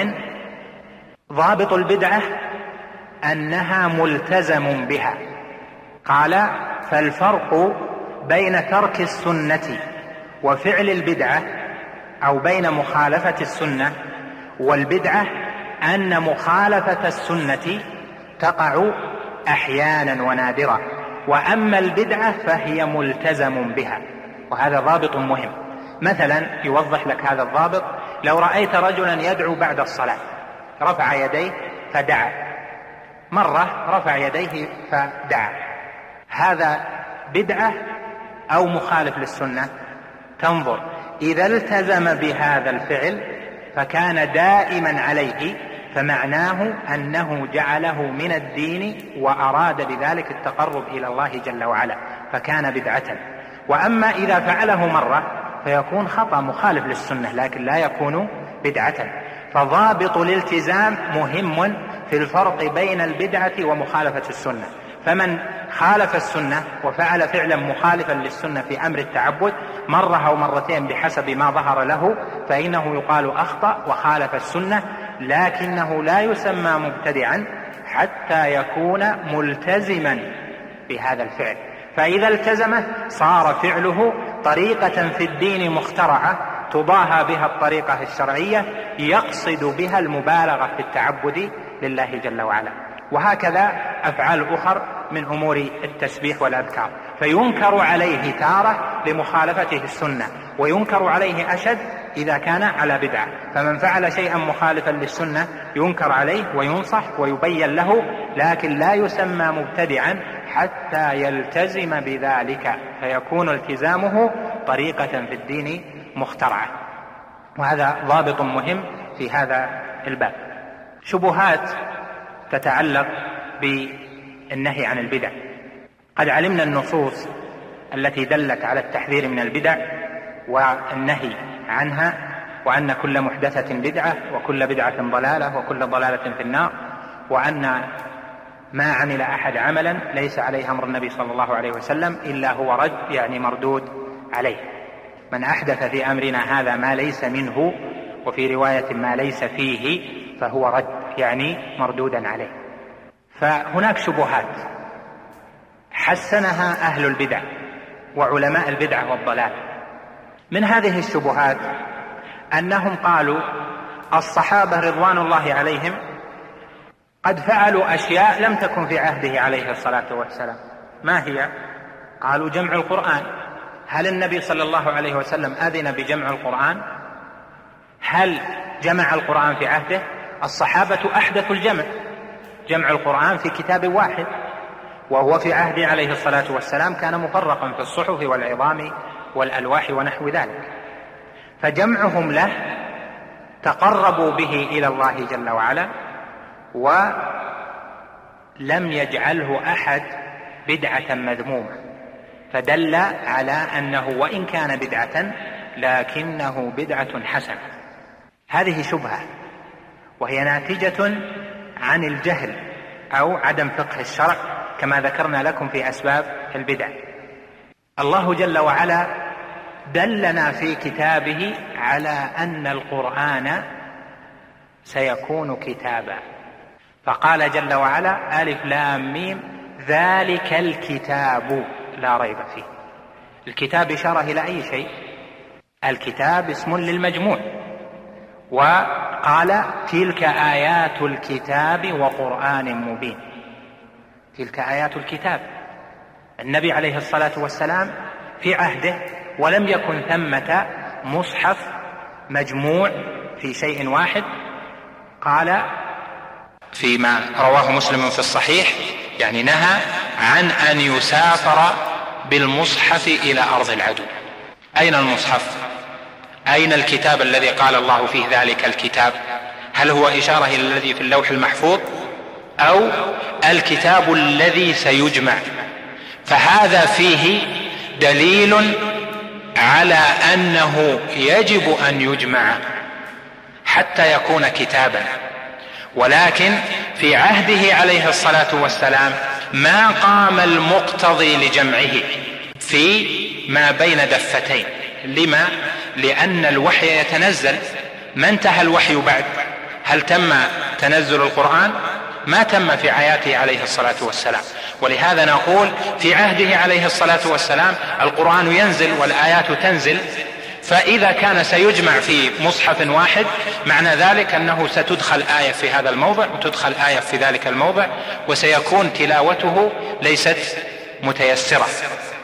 ضابط البدعة أنها ملتزم بها. قال: فالفرق بين ترك السنة وفعل البدعة، أو بين مخالفة السنة والبدعة، أن مخالفة السنة تقع أحيانا ونادرا، وأما البدعة فهي ملتزم بها. وهذا ضابط مهم. مثلا يوضح لك هذا الضابط: لو رأيت رجلا يدعو بعد الصلاة، رفع يديه فدعا، مرة رفع يديه فدعا، هذا بدعة أو مخالف للسنة؟ تنظر، إذا التزم بهذا الفعل فكان دائما عليه فمعناه أنه جعله من الدين وأراد بذلك التقرب إلى الله جل وعلا فكان بدعة. وأما إذا فعله مرة فيكون خطأ مخالف للسنة لكن لا يكون بدعة. فضابط الالتزام مهم في الفرق بين البدعة ومخالفة السنة. فمن خالف السنة وفعل فعلا مخالفا للسنة في أمر التعبد مرة أو مرتين بحسب ما ظهر له فإنه يقال أخطأ وخالف السنة، لكنه لا يسمى مبتدعا حتى يكون ملتزما بهذا الفعل. فإذا التزمه صار فعله طريقة في الدين مخترعة تضاهى بها الطريقة الشرعية يقصد بها المبالغة في التعبد لله جل وعلا. وهكذا أفعال أخر من أمور التسبيح والأذكار، فينكر عليه تارة لمخالفته السنة وينكر عليه أشد إذا كان على بدعة. فمن فعل شيئا مخالفا للسنة ينكر عليه وينصح ويبين له، لكن لا يسمى مبتدعا حتى يلتزم بذلك فيكون التزامه طريقة في الدين مخترعة. وهذا ضابط مهم في هذا الباب. شبهات تتعلق بالنهي عن البدع. قد علمنا النصوص التي دلت على التحذير من البدع والنهي عنها، وأن كل محدثة بدعة وكل بدعة ضلالة وكل ضلالة في النار، وأن ما عمل أحد عملا ليس عليه أمر النبي صلى الله عليه وسلم إلا هو رد، يعني مردود عليه. من أحدث في أمرنا هذا ما ليس منه، وفي رواية ما ليس فيه، فهو رد، يعني مردودا عليه. فهناك شبهات حسنها أهل البدع وعلماء البدع والضلال. من هذه الشبهات أنهم قالوا الصحابة رضوان الله عليهم قد فعلوا أشياء لم تكن في عهده عليه الصلاة والسلام. ما هي؟ قالوا جمع القرآن. هل النبي صلى الله عليه وسلم أذن بجمع القرآن؟ هل جمع القرآن في عهده؟ الصحابة أحدثوا الجمع، جمع القرآن في كتاب واحد، وهو في عهده عليه الصلاة والسلام كان مفرقا في الصحف والعظام والألواح ونحو ذلك. فجمعهم له تقربوا به إلى الله جل وعلا، ولم يجعله أحد بدعة مذمومة، فدل على أنه وإن كان بدعة لكنه بدعة حسنة. هذه شبهة، وهي ناتجة عن الجهل أو عدم فقه الشرع كما ذكرنا لكم في أسباب البدع. الله جل وعلا دلنا في كتابه على أن القرآن سيكون كتابا، فقال جل وعلا ألف لام ميم ذلك الكتاب لا ريب فيه. الكتاب إشارة إلى أي شيء؟ الكتاب اسم للمجموع. وقال تلك آيات الكتاب وقرآن مبين. تلك آيات الكتاب. النبي عليه الصلاة والسلام في عهده ولم يكن ثمة مصحف مجموع في شيء واحد. قال فيما رواه مسلم في الصحيح، يعني نهى عن أن يسافر بالمصحف إلى أرض العدو. أين المصحف؟ أين الكتاب الذي قال الله فيه ذلك الكتاب؟ هل هو إشارة إلى الذي في اللوح المحفوظ أو الكتاب الذي سيجمع؟ فهذا فيه دليل على أنه يجب أن يجمع حتى يكون كتابا. ولكن في عهده عليه الصلاة والسلام ما قام المقتضي لجمعه في ما بين دفتين. لما؟ لأن الوحي يتنزل. ما انتهى الوحي بعد؟ هل تم تنزل القرآن؟ ما تم في حياته عليه الصلاة والسلام. ولهذا نقول في عهده عليه الصلاة والسلام القرآن ينزل والآيات تنزل، فإذا كان سيجمع في مصحف واحد معنى ذلك أنه ستدخل آية في هذا الموضع وتدخل آية في ذلك الموضع، وسيكون تلاوته ليست متيسرة.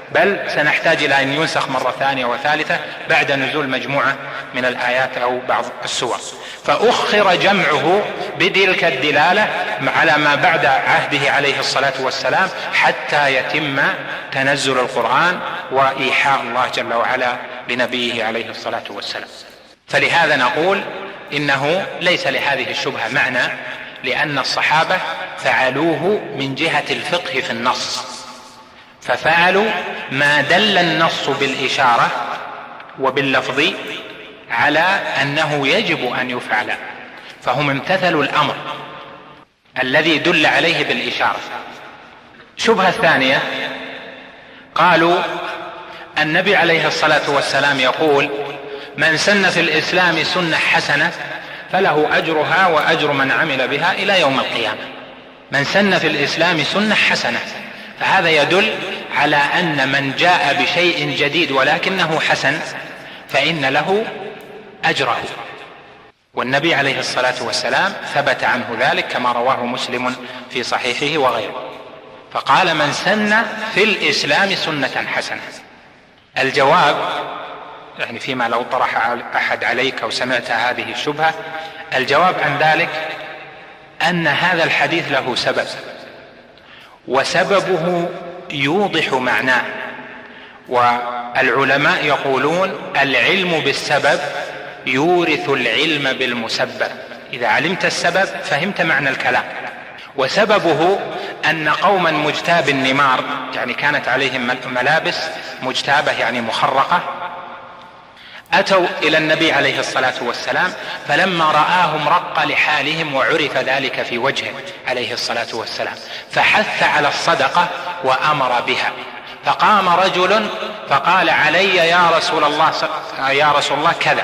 بل سنحتاج إلى أن ينسخ مرة ثانية وثالثة بعد نزول مجموعة من الآيات أو بعض السور. فأخر جمعه بتلك الدلالة على ما بعد عهده عليه الصلاة والسلام حتى يتم تنزل القرآن وإيحاء الله جل وعلا لنبيه عليه الصلاة والسلام. فلهذا نقول إنه ليس لهذه الشبهة معنى، لأن الصحابة فعلوه من جهة الفقه في النص، ففعلوا ما دل النص بالإشارة وباللفظ على أنه يجب أن يفعل، فهم امتثلوا الأمر الذي دل عليه بالإشارة. شبهة ثانية، قالوا النبي عليه الصلاة والسلام يقول: من سن في الإسلام سنة حسنة فله أجرها وأجر من عمل بها إلى يوم القيامة. من سن في الإسلام سنة حسنة، فهذا يدل على أن من جاء بشيء جديد ولكنه حسن فإن له أجره، والنبي عليه الصلاة والسلام ثبت عنه ذلك كما رواه مسلم في صحيحه وغيره، فقال: من سن في الإسلام سنة حسنة. الجواب يعني فيما لو طرح أحد عليك أو سمعت هذه الشبهة، الجواب عن ذلك أن هذا الحديث له سبب، وسببه يوضح معناه. والعلماء يقولون: العلم بالسبب يورث العلم بالمسبب. إذا علمت السبب فهمت معنى الكلام. وسببه أن قوما مجتاب النمار، يعني كانت عليهم ملابس مجتابة يعني مخرقة، أتوا إلى النبي عليه الصلاة والسلام، فلما رآهم رق لحالهم وعرف ذلك في وجهه عليه الصلاة والسلام، فحث على الصدقة وأمر بها. فقام رجل فقال: علي يا رسول الله يا رسول الله كذا.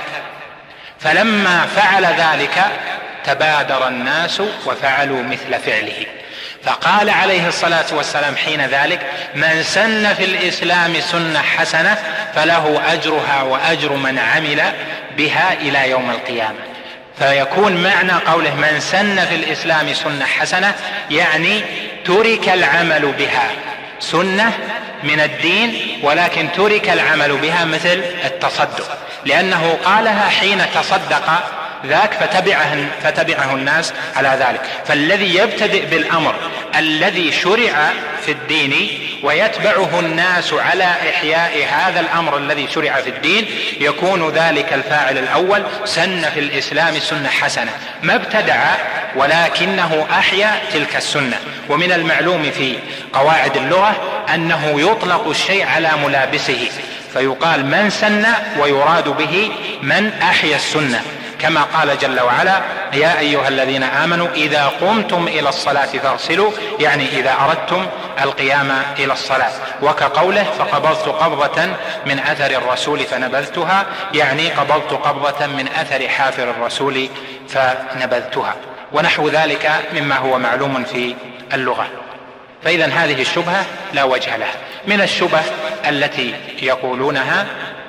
فلما فعل ذلك تبادر الناس وفعلوا مثل فعله. فقال عليه الصلاة والسلام حين ذلك: من سن في الإسلام سنة حسنة فله أجرها وأجر من عمل بها إلى يوم القيامة. فيكون معنى قوله من سن في الإسلام سنة حسنة يعني ترك العمل بها، سنة من الدين ولكن ترك العمل بها، مثل التصدق، لأنه قالها حين تصدق ذاك فتبعه, فتبعه الناس على ذلك. فالذي يبتدئ بالأمر الذي شرع في الدين ويتبعه الناس على إحياء هذا الأمر الذي شرع في الدين يكون ذلك الفاعل الأول سن في الإسلام سنة حسنة، ما ابتدع ولكنه أحيا تلك السنة. ومن المعلوم في قواعد اللغة أنه يطلق الشيء على ملابسه، فيقال من سن ويراد به من أحيا السنة، كما قال جل وعلا: يا أيها الذين آمنوا إذا قمتم إلى الصلاة فاغسلوا، يعني إذا أردتم القيام إلى الصلاة. وكقوله: فقبضت قبضة من أثر الرسول فنبذتها، يعني قبضت قبضة من أثر حافر الرسول فنبذتها، ونحو ذلك مما هو معلوم في اللغة. فإذا هذه الشبهة لا وجه لها. من الشبه التي يقولونها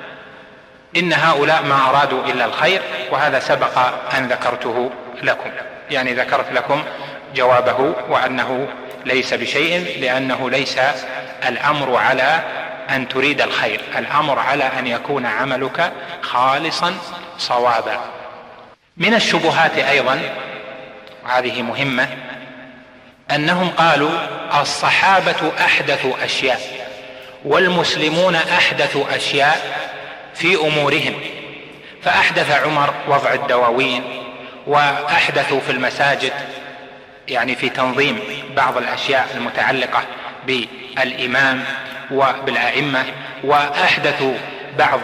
إن هؤلاء ما أرادوا إلا الخير، وهذا سبق أن ذكرته لكم، يعني ذكرت لكم جوابه وأنه ليس بشيء، لأنه ليس الأمر على أن تريد الخير، الأمر على أن يكون عملك خالصا صوابا. من الشبهات أيضا، وهذه مهمة، أنهم قالوا الصحابة أحدثوا أشياء والمسلمون أحدثوا أشياء في أمورهم، فأحدث عمر وضع الدواوين، وأحدثوا في المساجد يعني في تنظيم بعض الأشياء المتعلقة بالإمام وبالأئمة، وأحدثوا بعض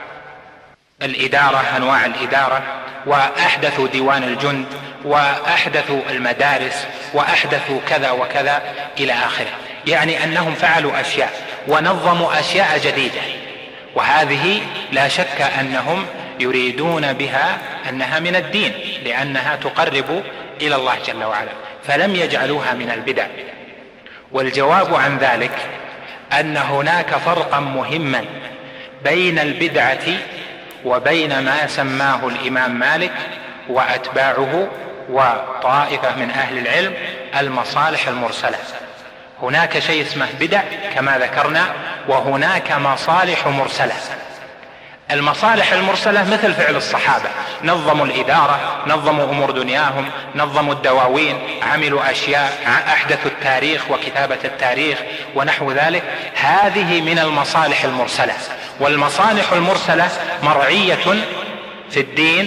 الإدارة أنواع الإدارة، وأحدثوا ديوان الجند، وأحدثوا المدارس، وأحدثوا كذا وكذا إلى آخره. يعني أنهم فعلوا أشياء ونظموا أشياء جديدة، وهذه لا شك أنهم يريدون بها أنها من الدين، لأنها تقرب إلى الله جل وعلا، فلم يجعلوها من البدع. والجواب عن ذلك أن هناك فرقا مهما بين البدعة وبين ما سماه الإمام مالك وأتباعه وطائفة من أهل العلم المصالح المرسلة. هناك شيء اسمه بدع كما ذكرنا، وهناك مصالح مرسلة. المصالح المرسلة مثل فعل الصحابة، نظموا الإدارة، نظموا أمور دنياهم، نظموا الدواوين، عملوا أشياء، أحدثوا التاريخ وكتابة التاريخ ونحو ذلك. هذه من المصالح المرسلة. والمصالح المرسلة مرعية في الدين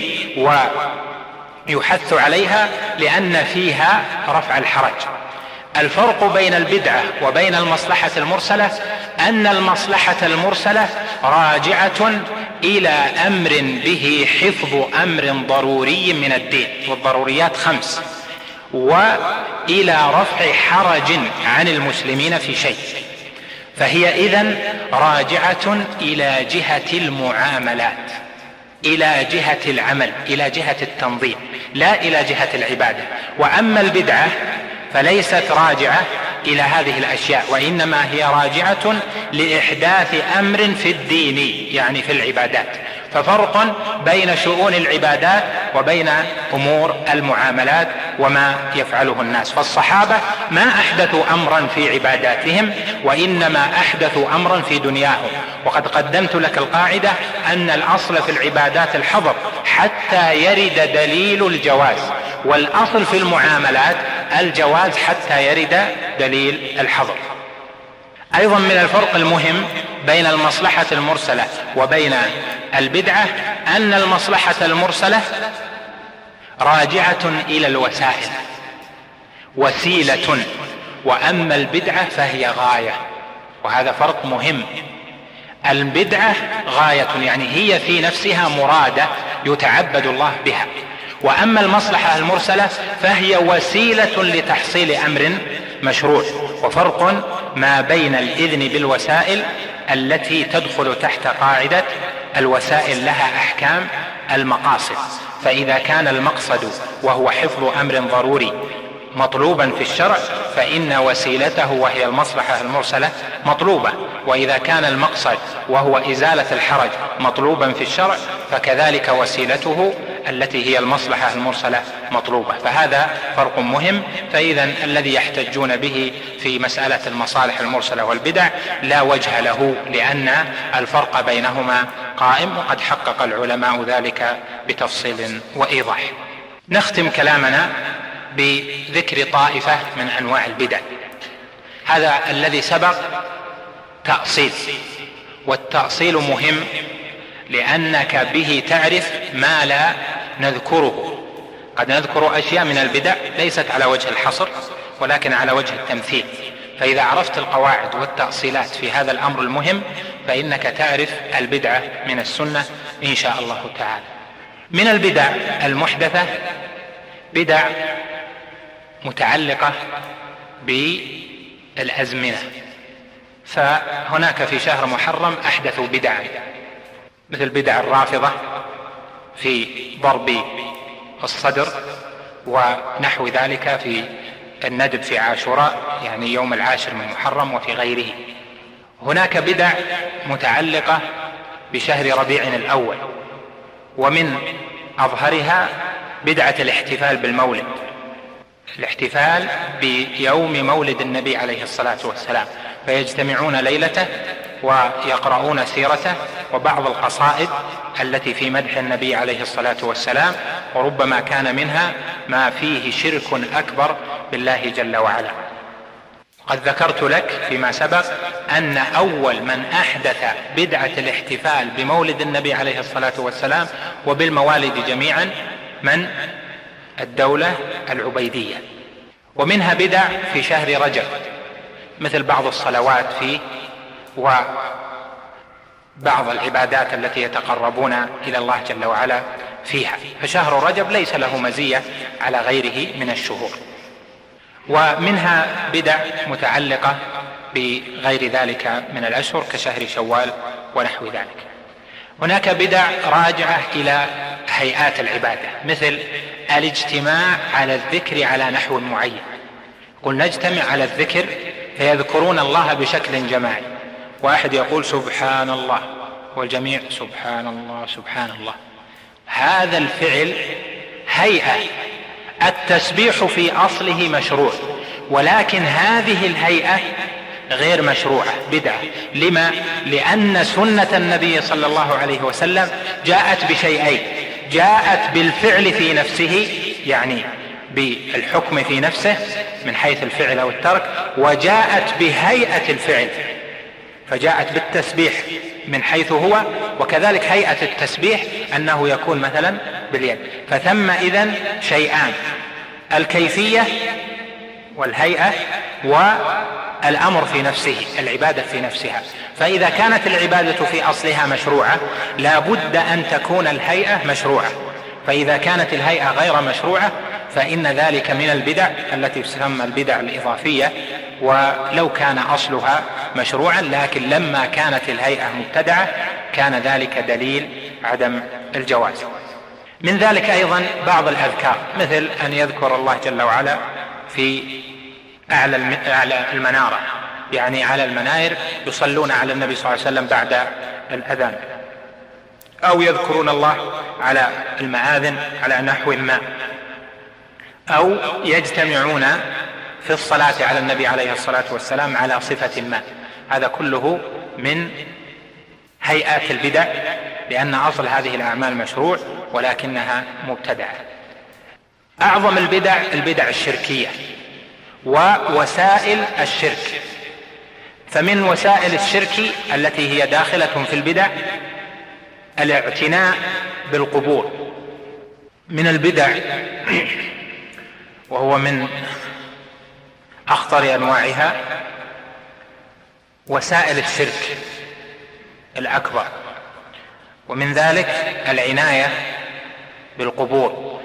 ويحث عليها لأن فيها رفع الحرج. الفرق بين البدعة وبين المصلحة المرسلة أن المصلحة المرسلة راجعة إلى أمر به حفظ أمر ضروري من الدين، والضروريات خمس، وإلى رفع حرج عن المسلمين في شيء، فهي إذن راجعة إلى جهة المعاملات، إلى جهة العمل، إلى جهة التنظيم، لا إلى جهة العبادة. وأما البدعة فليست راجعة إلى هذه الأشياء، وإنما هي راجعة لإحداث أمر في الدين، يعني في العبادات. ففرق بين شؤون العبادات وبين أمور المعاملات وما يفعله الناس. فالصحابة ما أحدثوا أمرا في عباداتهم، وإنما أحدثوا أمرا في دنياهم. وقد قدمت لك القاعدة أن الأصل في العبادات الحظر حتى يرد دليل الجواز، والأصل في المعاملات الجواز حتى يرد دليل الحظر. أيضا من الفرق المهم بين المصلحة المرسلة وبين البدعة أن المصلحة المرسلة راجعة إلى الوسائل، وسيلة، وأما البدعة فهي غاية. وهذا فرق مهم. البدعة غاية، يعني هي في نفسها مرادة يتعبد الله بها، وأما المصلحة المرسلة فهي وسيلة لتحصيل أمر مشروع. وفرق ما بين الإذن بالوسائل التي تدخل تحت قاعدة الوسائل لها أحكام المقاصد. فإذا كان المقصد وهو حفظ أمر ضروري مطلوبا في الشرع فإن وسيلته وهي المصلحة المرسلة مطلوبة، وإذا كان المقصد وهو إزالة الحرج مطلوبا في الشرع فكذلك وسيلته التي هي المصلحة المرسلة مطلوبة. فهذا فرق مهم. فإذا الذي يحتجون به في مسألة المصالح المرسلة والبدع لا وجه له، لأن الفرق بينهما قائم، وقد حقق العلماء ذلك بتفصيل وإيضاح. نختم كلامنا بذكر طائفة من أنواع البدع. هذا الذي سبق تأصيل، والتأصيل مهم لأنك به تعرف ما لا نذكره. قد نذكر أشياء من البدع ليست على وجه الحصر ولكن على وجه التمثيل، فإذا عرفت القواعد والتأصيلات في هذا الأمر المهم فإنك تعرف البدعة من السنة إن شاء الله تعالى. من البدع المحدثة بدع متعلقة بالأزمنة، فهناك في شهر محرم أحدثوا بدعا مثل بدع الرافضة في ضرب الصدر ونحو ذلك في الندب في عاشوراء، يعني يوم العاشر من محرم، وفي غيره. هناك بدع متعلقة بشهر ربيع الأول، ومن أظهرها بدعة الاحتفال بالمولد، الاحتفال بيوم مولد النبي عليه الصلاة والسلام، فيجتمعون ليلته ويقرؤون سيرته وبعض القصائد التي في مدح النبي عليه الصلاة والسلام، وربما كان منها ما فيه شرك أكبر بالله جل وعلا. قد ذكرت لك فيما سبق أن أول من أحدث بدعة الاحتفال بمولد النبي عليه الصلاة والسلام وبالموالد جميعا من الدولة العبيدية. ومنها بدع في شهر رجب مثل بعض الصلوات فيه وبعض العبادات التي يتقربون إلى الله جل وعلا فيها، فشهر رجب ليس له مزية على غيره من الشهور. ومنها بدع متعلقة بغير ذلك من الأشهر كشهر شوال ونحو ذلك. هناك بدع راجعة إلى هيئات العبادة مثل الاجتماع على الذكر على نحو معين. قل نجتمع على الذكر فيذكرون الله بشكل جماعي، واحد يقول سبحان الله والجميع سبحان الله سبحان الله. هذا الفعل هيئة، التسبيح في أصله مشروع، ولكن هذه الهيئة غير مشروعة، بدعة. لما؟ لأن سنة النبي صلى الله عليه وسلم جاءت بشيئين: جاءت بالفعل في نفسه، يعني بالحكم في نفسه من حيث الفعل أو الترك، وجاءت بهيئة الفعل، فجاءت بالتسبيح من حيث هو، وكذلك هيئة التسبيح أنه يكون مثلا باليد. فثم إذن شيئان: الكيفية والهيئة، والأمر في نفسه، العبادة في نفسها. فإذا كانت العبادة في أصلها مشروعة لا بد أن تكون الهيئة مشروعة، فإذا كانت الهيئة غير مشروعة فإن ذلك من البدع التي تسمى البدع الإضافية، ولو كان أصلها مشروعا لكن لما كانت الهيئة مبتدعة كان ذلك دليل عدم الجواز. من ذلك أيضا بعض الأذكار، مثل أن يذكر الله جل وعلا في أعلى المنارة، يعني على المناير يصلون على النبي صلى الله عليه وسلم بعد الأذان، أو يذكرون الله على المآذن على نحو ما، أو يجتمعون في الصلاة على النبي عليه الصلاة والسلام على صفة ما. هذا كله من هيئات البدع، لأن أصل هذه الأعمال مشروع ولكنها مبتدعة. أعظم البدع البدع الشركية ووسائل الشرك. فمن وسائل الشرك التي هي داخلة في البدع الاعتناء بالقبور. من البدع وهو من أخطر أنواعها وسائل الشرك الأكبر، ومن ذلك العناية بالقبور،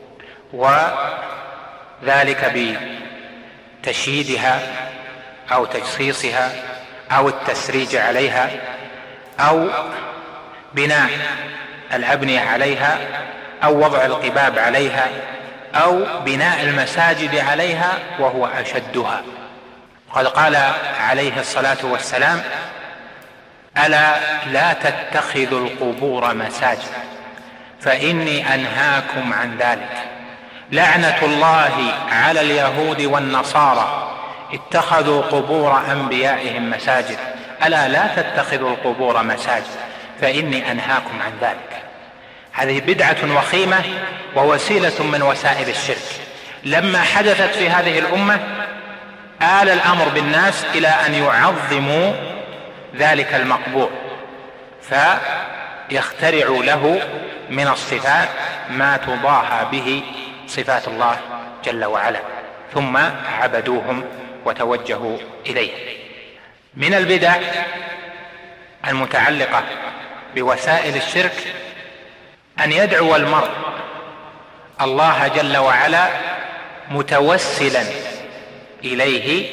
وذلك بتشييدها أو تجصيصها أو التسريج عليها أو بناء الأبنية عليها أو وضع القباب عليها أو بناء المساجد عليها، وهو أشدها. قد قال عليه الصلاة والسلام: ألا لا تتخذوا القبور مساجد فإني أنهاكم عن ذلك، لعنة الله على اليهود والنصارى اتخذوا قبور أنبيائهم مساجد، ألا لا تتخذوا القبور مساجد فإني أنهاكم عن ذلك. هذه بدعة وخيمة ووسيلة من وسائل الشرك. لما حدثت في هذه الأمة آل الأمر بالناس إلى أن يعظموا ذلك المقبور، فيخترعوا له من الصفات ما تضاهى به صفات الله جل وعلا، ثم عبدوهم وتوجهوا إليه. من البدع المتعلقة بوسائل الشرك أن يدعو المرء الله جل وعلا متوسلا إليه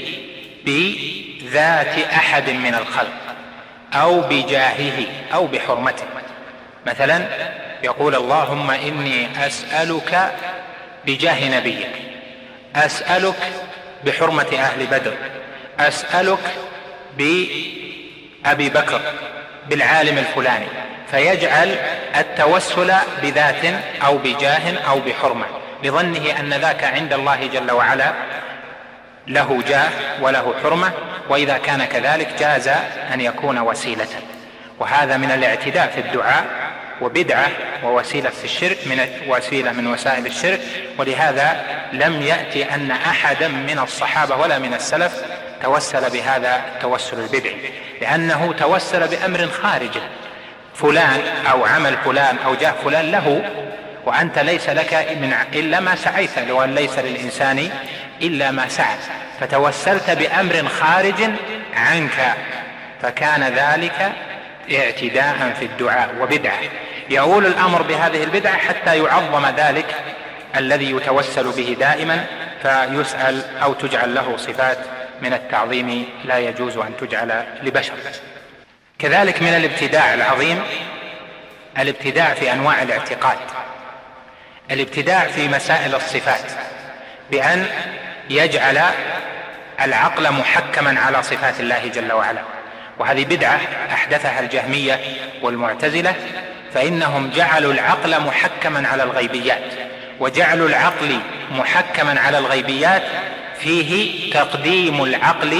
بذات أحد من الخلق أو بجاهه أو بحرمته. مثلا يقول: اللهم إني أسألك بجاه نبيك، أسألك بحرمة أهل بدر، أسألك بأبي بكر، بالعالم الفلاني، فيجعل التوسل بذات أو بجاه أو بحرمة لظنه أن ذاك عند الله جل وعلا له جاه وله حرمة، وإذا كان كذلك جاز أن يكون وسيلة. وهذا من الاعتداء في الدعاء وبدعة ووسيلة في الشرك، من وسيلة من وسائل الشرك. ولهذا لم يأتي أن أحدا من الصحابة ولا من السلف توسل بهذا التوسل البدعي، لأنه توسل بأمر خارج، فلان أو عمل فلان أو جاه فلان له، وأنت ليس لك من إلا ما سعيت، وأن ليس للإنسان إلا ما سعى، فتوسلت بأمر خارج عنك، فكان ذلك اعتداء في الدعاء وبدعة. يؤول الأمر بهذه البدعة حتى يعظم ذلك الذي يتوسل به دائما، فيسأل أو تجعل له صفات من التعظيم لا يجوز أن تجعل لبشر. كذلك من الابتداع العظيم الابتداع في أنواع الاعتقاد، الابتداع في مسائل الصفات، بأن يجعل العقل محكما على صفات الله جل وعلا. وهذه بدعة أحدثها الجهمية والمعتزلة، فإنهم جعلوا العقل محكما على الغيبيات، وجعلوا العقل محكما على الغيبيات فيه تقديم العقل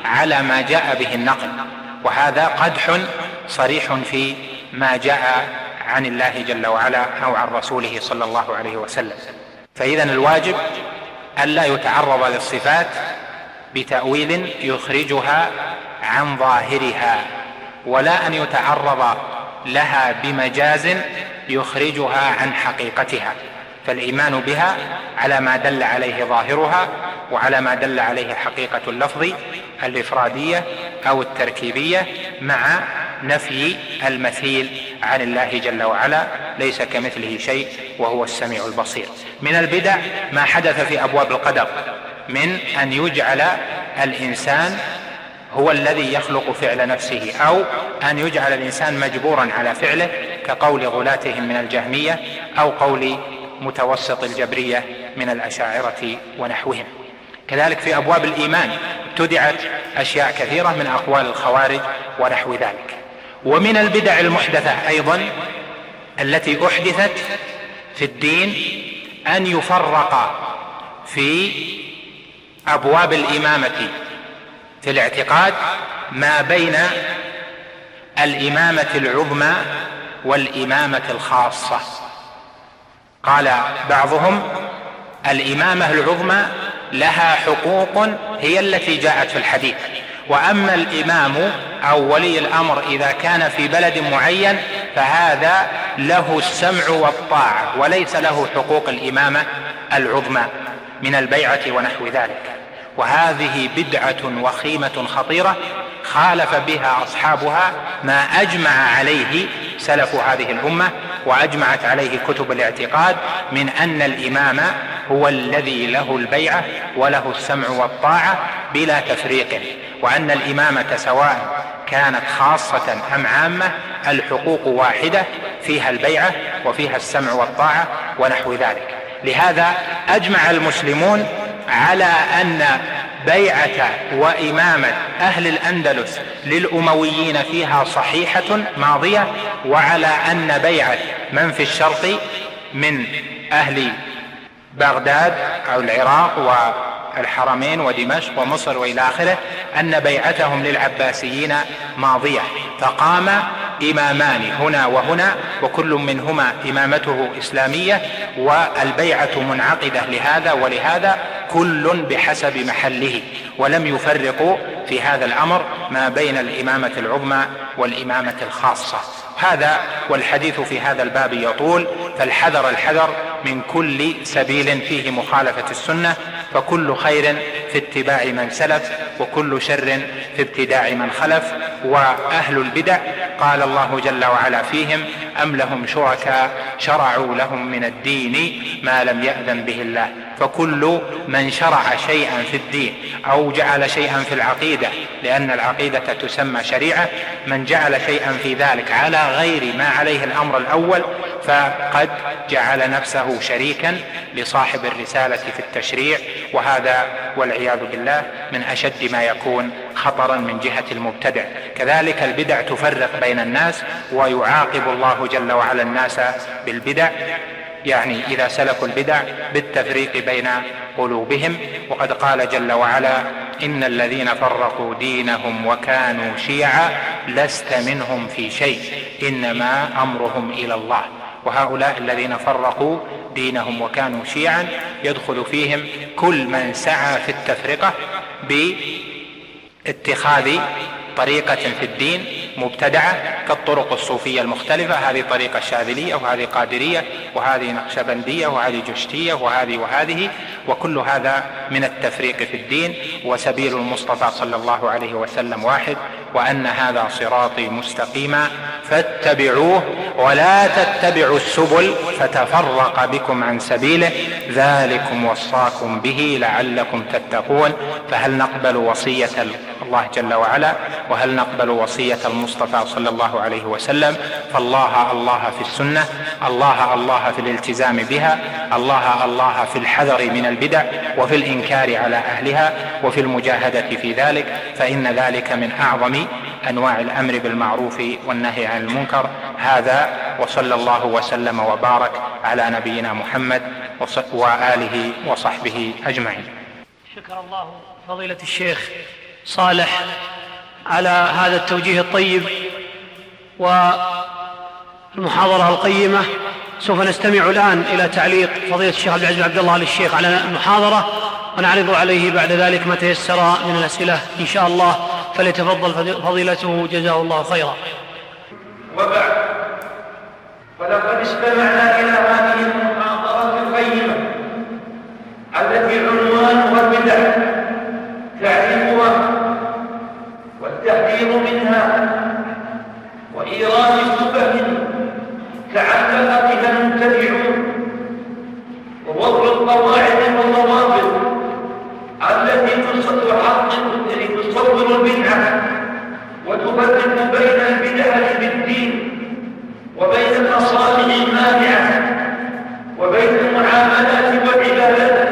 على ما جاء به النقل، وهذا قدح صريح في ما جاء عن الله جل وعلا أو عن رسوله صلى الله عليه وسلم. فإذا الواجب ألا يتعرض للصفات بتأويل يخرجها عن ظاهرها، ولا أن يتعرض لها بمجاز يخرجها عن حقيقتها، فالإيمان بها على ما دل عليه ظاهرها وعلى ما دل عليه حقيقة اللفظ الإفرادية أو التركيبية، مع نفي المثيل عن الله جل وعلا، ليس كمثله شيء وهو السميع البصير. من البدع ما حدث في أبواب القدر من أن يجعل الإنسان هو الذي يخلق فعل نفسه، أو أن يجعل الإنسان مجبورا على فعله، كقول غلاتهم من الجهمية أو قول متوسط الجبرية من الأشاعرة ونحوهم. كذلك في أبواب الإيمان ابتدعت أشياء كثيرة من أقوال الخوارج ونحو ذلك. ومن البدع المحدثة أيضا التي أحدثت في الدين أن يفرق في أبواب الإمامة في الاعتقاد ما بين الإمامة العظمى والإمامة الخاصة. قال بعضهم الإمامة العظمى لها حقوق هي التي جاءت في الحديث، وأما الإمام أو ولي الأمر إذا كان في بلد معين فهذا له السمع والطاعة وليس له حقوق الإمامة العظمى من البيعة ونحو ذلك. وهذه بدعة وخيمة خطيرة خالف بها أصحابها ما أجمع عليه سلف هذه الأمة وأجمعت عليه كتب الاعتقاد من أن الإمام هو الذي له البيعة وله السمع والطاعة بلا تفريق، وأن الإمامة سواء كانت خاصة أم عامة الحقوق واحدة، فيها البيعة وفيها السمع والطاعة ونحو ذلك. لهذا أجمع المسلمون على أن بيعة وإمامة أهل الأندلس للأمويين فيها صحيحة ماضية، وعلى أن بيعة من في الشرق من أهل بغداد أو العراق والحرمين ودمشق ومصر وإلى آخره أن بيعتهم للعباسيين ماضية. فقام إمامان هنا وهنا وكل منهما إمامته إسلامية، والبيعة منعقدة لهذا ولهذا كل بحسب محله، ولم يفرقوا في هذا الأمر ما بين الإمامة العظمى والإمامة الخاصة. هذا والحديث في هذا الباب يطول، فالحذر الحذر من كل سبيل فيه مخالفة السنة، فكل خير في اتباع من سلف وكل شر في ابتداع من خلف. وأهل البدع قال الله جل وعلا فيهم أم لهم شركاء شرعوا لهم من الدين ما لم يأذن به الله. فكل من شرع شيئا في الدين أو جعل شيئا في العقيدة، لأن العقيدة تسمى شريعة، من جعل شيئا في ذلك على غير ما عليه الأمر الأول فقد جعل نفسه شريكا لصاحب الرسالة في التشريع، وهذا والعياذ بالله من أشد ما يكون خطرا من جهة المبتدع. كذلك البدع تفرق بين الناس، ويعاقب الله جل وعلا الناس بالبدع، يعني إذا سلكوا البدع بالتفريق بين قلوبهم. وقد قال جل وعلا إن الذين فرقوا دينهم وكانوا شيعا لست منهم في شيء إنما أمرهم إلى الله. وهؤلاء الذين فرقوا دينهم وكانوا شيعا يدخل فيهم كل من سعى في التفرقة باتخاذ طريقة في الدين مبتدعة كالطرق الصوفية المختلفة، هذه طريقة شاذلية وهذه قادرية وهذه نقشبندية وهذه جشتية وهذه وهذه، وكل هذا من التفريق في الدين. وسبيل المصطفى صلى الله عليه وسلم واحد، وأن هذا صراطي مستقيما فاتبعوه ولا تتبعوا السبل فتفرق بكم عن سبيله ذلكم وصاكم به لعلكم تتقون. فهل نقبل وصية الله جل وعلا وهل نقبل وصية المصطفى صلى الله عليه وسلم؟ فالله الله في السنة، الله الله في الالتزام بها، الله الله في الحذر من البدع وفي الإنكار على أهلها وفي المجاهدة في ذلك، فإن ذلك من أعظم أنواع الأمر بالمعروف والنهي عن المنكر. هذا وصلى الله وسلم وبارك على نبينا محمد وآله وصحبه أجمعين. شكر الله فضيلة الشيخ صالح على هذا التوجيه الطيب والمحاضرة القيمة. سوف نستمع الآن إلى تعليق فضيلة الشيخ عبد العزيز عبد الله للشيخ على المحاضرة، ونعرض عليه بعد ذلك ما تيسر من الأسئلة إن شاء الله، فليتفضل فضيلته جزاه الله خيرا. وبعد، فلقد استمعنا إلى هذه المحاضرة القيمة التي عنوانها البدع، تعريفها والتحذير منها وإيراد شبه تعلق بها المبتدعون، ووضع القواعد والضوابط التي تصور البدعة وتفرق بين البدعة بالدين وبين المصالح المانعة وبين المعاملات والعبادات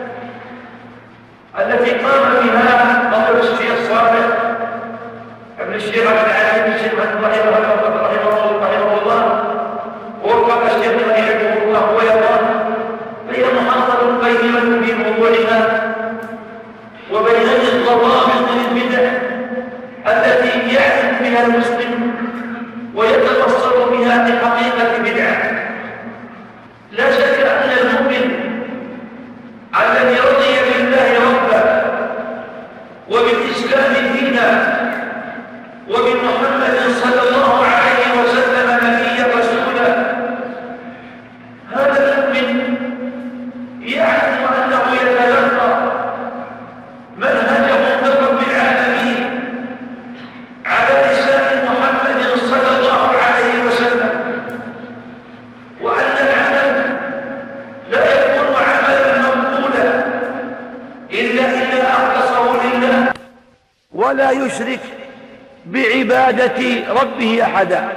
التي قام بها قول الشيخ صالح ابن الشيخ عبد العزيز رحمه الله ووفق الشيخ رحمه الله ويرضاه. فهي محاضرة قيمة في موضوعها وبين الضوابط للبدع التي يعرف بها المسلم ويتبصر بها بحقيقة بدعة. لا شك أن المؤمن الذي رضي بالله ربا وبالإسلام دينا وبمحمد صلى الله عليه وسلم نبيا رسولا، هذا المؤمن يعلم أنه يتلقى منهجه من رب العالمين على لسان محمد صلى الله عليه وسلم، وأن العمل لا يكون عملا مقبولا إلا إذا أخلصه لله ولا يشرك بعبادة ربه أحدا.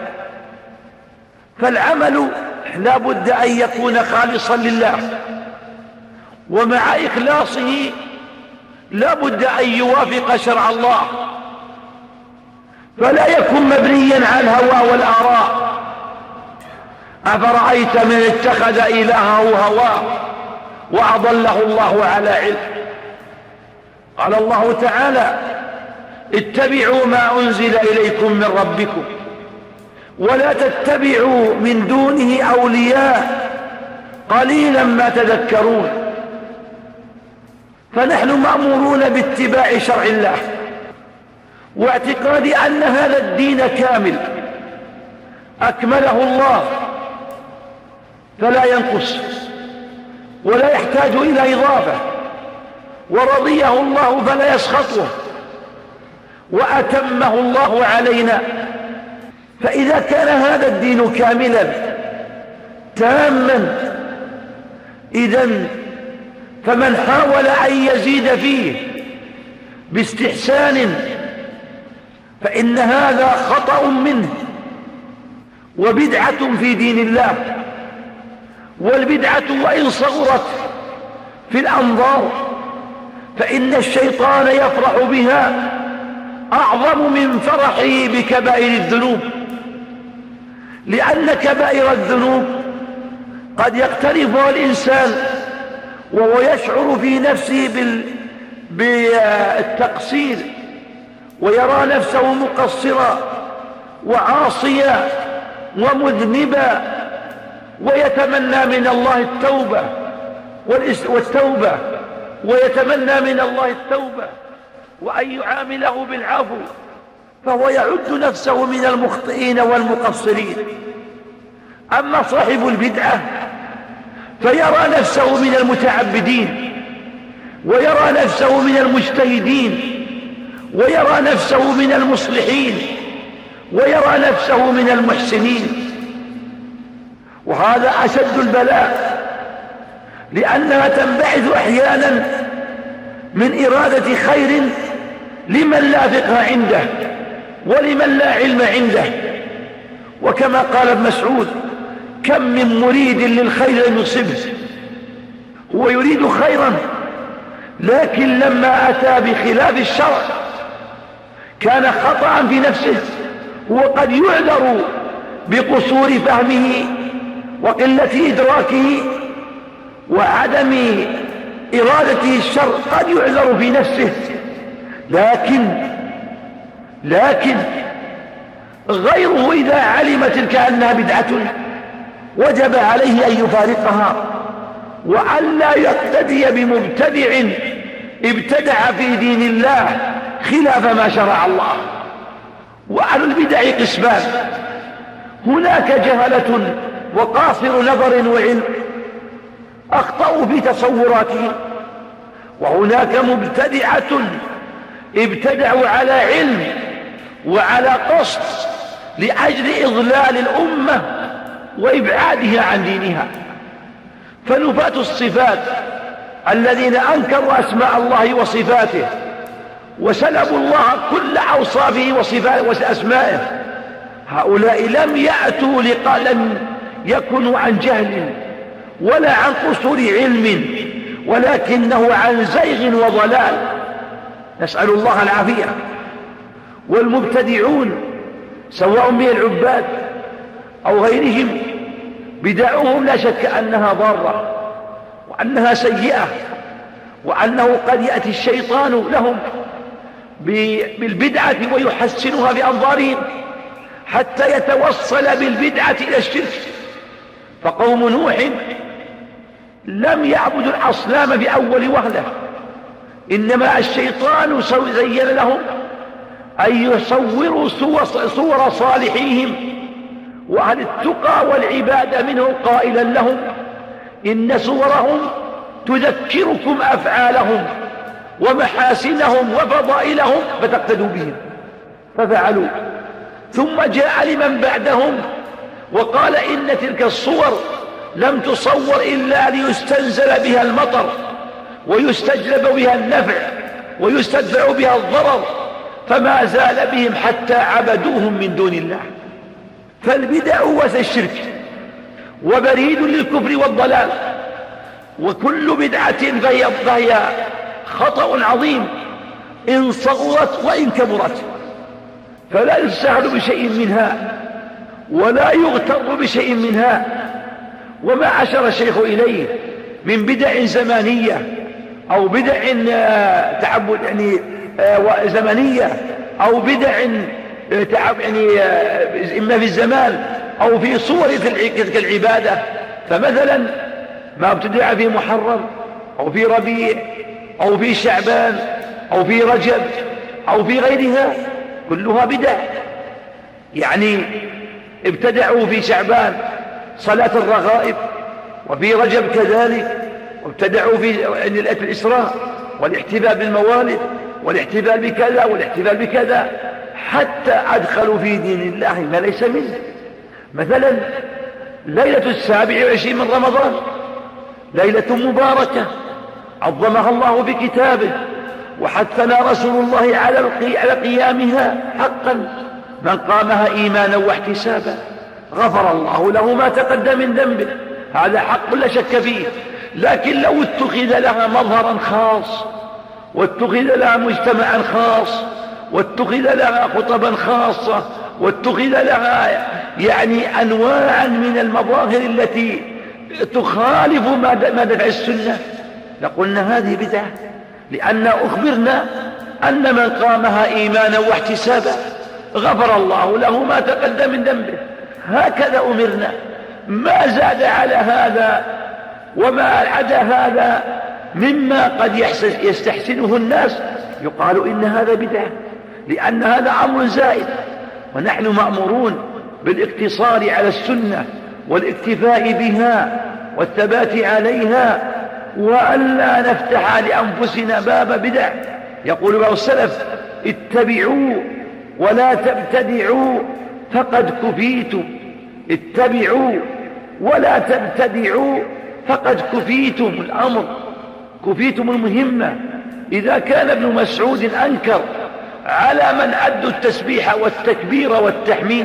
فالعمل لا بد أن يكون خالصا لله، ومع إخلاصه لا بد أن يوافق شرع الله، فلا يكون مبنيا على الهوى والآراء. أفرأيت من اتخذ إلهه هواه وأضله الله على علم. قال الله تعالى: اتبعوا ما أنزل إليكم من ربكم ولا تتبعوا من دونه أولياء قليلا ما تذكرون. فنحن مأمورون باتباع شرع الله واعتقاد أن هذا الدين كامل أكمله الله فلا ينقص ولا يحتاج إلى إضافة، ورضيه الله فلا يسخطه، وأتمه الله علينا. فإذا كان هذا الدين كاملا تاما، إذن فمن حاول أن يزيد فيه باستحسان فإن هذا خطأ منه وبدعة في دين الله. والبدعة وإن صغرت في الأنظار فإن الشيطان يفرح بها أعظم من فرحه بكبائر الذنوب، لأن كبائر الذنوب قد يقترفها الإنسان وهو يشعر في نفسه بال... بالتقصير، ويرى نفسه مقصرا وعاصيا ومذنبا، ويتمنى من الله التوبة والتوبة ويتمنى من الله التوبة وأن يعامله بالعفو، فهو يعد نفسه من المخطئين والمقصرين. أما صاحب البدعة فيرى نفسه من المتعبدين، ويرى نفسه من المجتهدين، ويرى نفسه من المصلحين، ويرى نفسه من المحسنين. وهذا أشد البلاء، لأنها تنبعث أحيانا من إرادة خير لمن لا فقه عنده ولمن لا علم عنده. وكما قال ابن مسعود: كم من مريد للخير لم يصبه. هو يريد خيرا، لكن لما أتى بخلاف الشرع كان خطأ في نفسه، وقد يعذر بقصور فهمه وقلة إدراكه وعدم إرادته الشر، قد يعذر في نفسه، لكن لكن غيره إذا علم تلك أنها بدعة وجب عليه أن يفارقها، وأن لا يقتدي بمبتدع ابتدع في دين الله خلاف ما شرع الله. وأهل البدع قسمان: هناك جهلة وقاصر نظر وعلم أخطأوا في تصوراتهم، وهناك مبتدعة ابتدعوا على علم وعلى قصد لأجل إضلال الأمة وإبعادها عن دينها. فنفاة الصفات الذين أنكروا أسماء الله وصفاته وسلبوا الله كل أوصافه وأسمائه، هؤلاء لم يأتوا لم يكونوا عن جهل ولا عن قصور علم، ولكنه عن زيغ وضلال، نسأل الله العافية. والمبتدعون سواء من العباد أو غيرهم بدعوهم لا شك أنها ضارة وأنها سيئة، وأنه قد يأتي الشيطان لهم بالبدعة ويحسنها بأنظارهم حتى يتوصل بالبدعة إلى الشرك. فقوم نوح لم يعبدوا الأصنام بأول وهلة، إنما الشيطان زين لهم أن يصوروا صور صالحيهم وأهل التقى والعبادة منهم، قائلا لهم إن صورهم تذكركم أفعالهم ومحاسنهم وفضائلهم فتقتدوا بهم، ففعلوا. ثم جاء لمن بعدهم وقال إن تلك الصور لم تصور إلا ليستنزل بها المطر ويستجلب بها النفع ويستدفع بها الضرر، فما زال بهم حتى عبدوهم من دون الله. فالبدع وث الشرك وبريد للكفر والضلال، وكل بدعة فهي, فهي خطأ عظيم إن صغرت وإن كبرت، فلا يستهل بشيء منها ولا يغتر بشيء منها. وما أشار الشيخ إليه من بدع زمانية أو بدع تعبد يعني زمنية أو بدع تعب يعني إما في الزمان أو في صور تلك العبادة، فمثلا ما ابتدع في محرم أو في ربيع أو في شعبان أو في رجب أو في غيرها كلها بدع. يعني ابتدعوا في شعبان صلاة الرغائب، وفي رجب كذلك، وابتدعوا في الإسراء والاحتفال بالموالد والاحتفال بكذا والاحتفال بكذا، حتى أدخلوا في دين الله ما ليس منه. مثلا ليلة السابع والعشرين من رمضان ليلة مباركة عظمها الله بكتابه وحثنا رسول الله على قيامها حقا، من قامها إيمانا واحتسابا غفر الله له ما تقدم من ذنبه، هذا حق لا شك فيه. لكن لو اتخذ لها مظهرا خاص واتخذ لها مجتمعا خاص واتخذ لها خطبا خاصة واتخذ لها يعني أنواعا من المظاهر التي تخالف ما دفع السنة لقلنا هذه بدعة، لأن أخبرنا أن من قامها إيمانا واحتسابا غفر الله له ما تقدم من ذنبه، هكذا أمرنا. ما زاد على هذا وما عدا هذا مما قد يستحسنه الناس يقال إن هذا بدعة، لأن هذا أمر زائد، ونحن مأمورون بالاقتصار على السنة والاكتفاء بها والثبات عليها، وألا نفتح لأنفسنا باب بدع. يقول بعض السلف اتبعوا ولا تبتدعوا فقد كفيتم، اتبعوا ولا تبتدعوا فقد كفيتم الأمر، كفيتم المهمة. إذا كان ابن مسعود أنكر على من أدوا التسبيح والتكبير والتحميد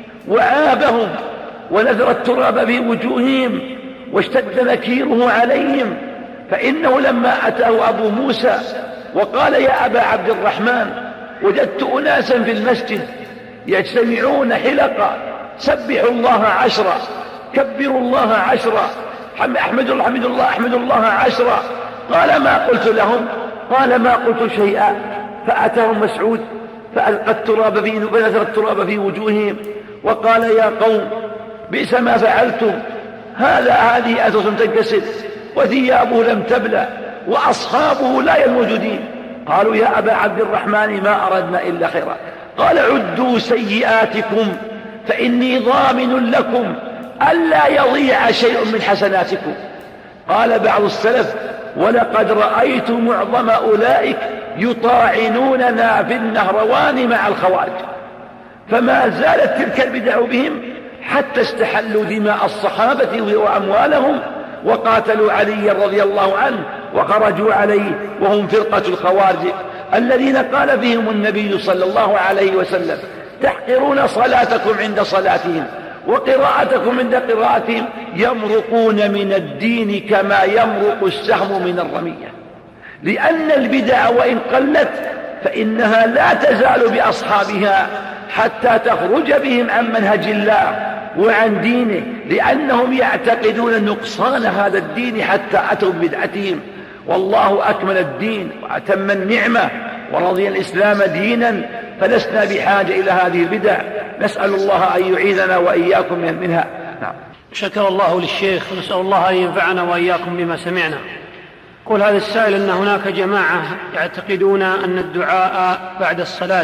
وعابهم ونذر التراب في وجوههم واشتد نكيره عليهم، فإنه لما أتاه أبو موسى وقال يا أبا عبد الرحمن وجدت أناسا في المسجد يجتمعون حلقا سبحوا الله عشرا كبروا الله عشرا أحمد الله أحمد الله أحمد الله عشرا، قال ما قلت لهم؟ قال ما قلت شيئا، فأتاهم مسعود فألقى التراب في فنثر التراب في وجوههم وقال يا قوم بئس ما فعلتم، هذا هذه أسس تنكسر وثيابه لم تبلى وأصحابه لا الموجودين. قالوا يا أبا عبد الرحمن ما أردنا إلا خيرا. قال عدوا سيئاتكم فإني ضامن لكم ألا يضيع شيء من حسناتكم. قال بعض السلف ولقد رأيت معظم أولئك يطاعنوننا في النهروان مع الخوارج، فما زالت تلك البدع بهم حتى استحلوا دماء الصحابة وأموالهم وقاتلوا علي رضي الله عنه وخرجوا عليه، وهم فرقة الخوارج الذين قال فيهم النبي صلى الله عليه وسلم تحقرون صلاتكم عند صلاتهم وقراءتكم عند قراءتهم، يمرقون من الدين كما يمرق السهم من الرمية. لأن البدع وإن قلت فإنها لا تزال بأصحابها حتى تخرج بهم عن منهج الله وعن دينه، لأنهم يعتقدون نقصان هذا الدين حتى أتوا ببدعتهم. والله أكمل الدين وأتم النعمة ورضي الإسلام دينا، فلسنا بحاجة إلى هذه البدع. نسأل الله أن يعيذنا وإياكم منها. نعم. شكر الله للشيخ، ونسأل الله أن ينفعنا وإياكم بما سمعنا. قول هذا السائل أن هناك جماعة يعتقدون أن الدعاء بعد الصلاة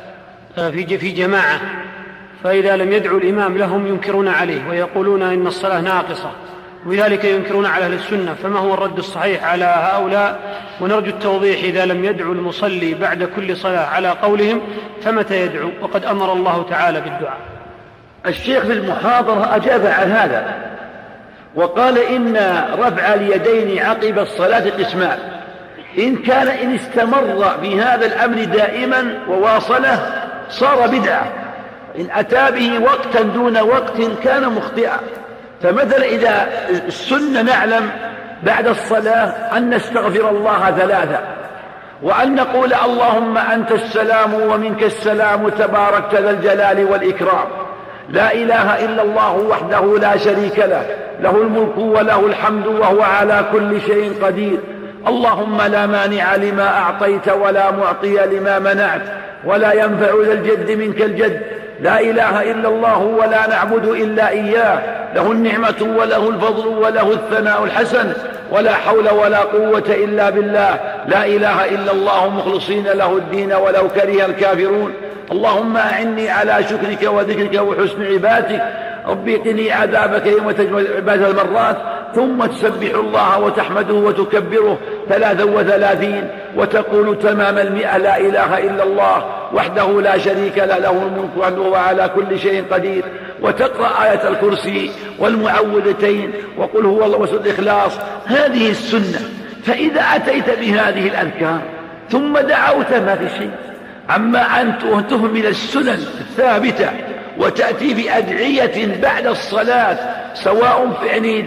في جماعة، فإذا لم يدعو الإمام لهم ينكرون عليه ويقولون إن الصلاة ناقصة، ولذلك ينكرون على أهل السنة. فما هو الرد الصحيح على هؤلاء؟ ونرجو التوضيح إذا لم يدعو المصلي بعد كل صلاة على قولهم فمتى يدعو، وقد أمر الله تعالى بالدعاء. الشيخ في المحاضرة أجاب عن هذا وقال إن رفع اليدين عقب الصلاة قسمان، إن كان إن استمر بهذا الأمر دائما وواصله صار بدعة، إن أتى به وقتا دون وقت كان مخطئا. فمثلا إذا السنة نعلم بعد الصلاة أن نستغفر الله ثلاثة، وأن نقول اللهم أنت السلام ومنك السلام تباركت ذا الجلال والإكرام، لا إله إلا الله وحده لا شريك له، له الملك وله الحمد وهو على كل شيء قدير، اللهم لا مانع لما أعطيت ولا معطي لما منعت ولا ينفع ذا الجد منك الجد، لا إله إلا الله ولا نعبد إلا إياه، له النعمة وله الفضل وله الثناء الحسن، ولا حول ولا قوة إلا بالله، لا إله إلا الله مخلصين له الدين ولو كره الكافرون، اللهم أعني على شكرك وذكرك وحسن عبادتك، ربي قني عذابك يوم تجمع عباد المرات، ثم تسبح الله وتحمده وتكبره ثلاثا وثلاثين، وتقول تمام المئة لا إله إلا الله وحده لا شريك له، له الملك وهو على كل شيء قدير، وتقرأ آية الكرسي والمعوذتين وقل هو الله وسورة الإخلاص. هذه السنة. فإذا أتيت بهذه الأذكار ثم دعوت ما في شيء، أما أن تهمل السنن الثابتة وتأتي بأدعية بعد الصلاة سواء يعني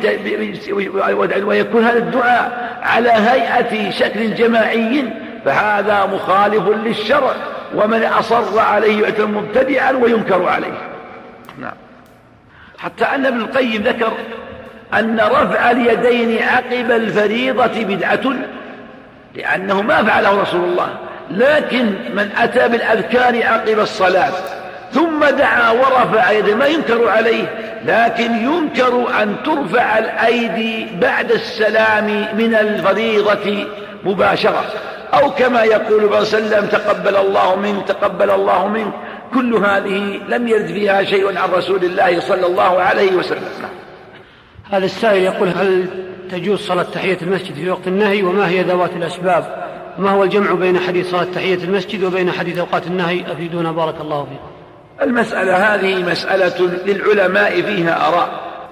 ويكون هذا الدعاء على هيئة شكل جماعي فهذا مخالف للشرع، ومن أصر عليه يعتبر مبتدعا وينكر عليه. نعم. حتى أن ابن القيم ذكر أن رفع اليدين عقب الفريضة بدعة، لأنه ما فعله رسول الله، لكن من أتى بالأذكار عقب الصلاة ثم دعا ورفع يده ما ينكر عليه، لكن ينكر أن ترفع الأيدي بعد السلام من الفريضة مباشرة، أو كما يقول صلى الله عليه وسلم تقبل الله منك تقبل الله منك. كل هذه لم يرد فيها شيء عن رسول الله صلى الله عليه وسلم. هذا السائل يقول هل تجوز صلاة تحية المسجد في وقت النهي، وما هي ذوات الأسباب، وما هو الجمع بين حديث صلاة تحية المسجد وبين حديث أوقات النهي؟ أفيدونا بارك الله فيكم. المسألة هذه مسألة للعلماء فيها آراء.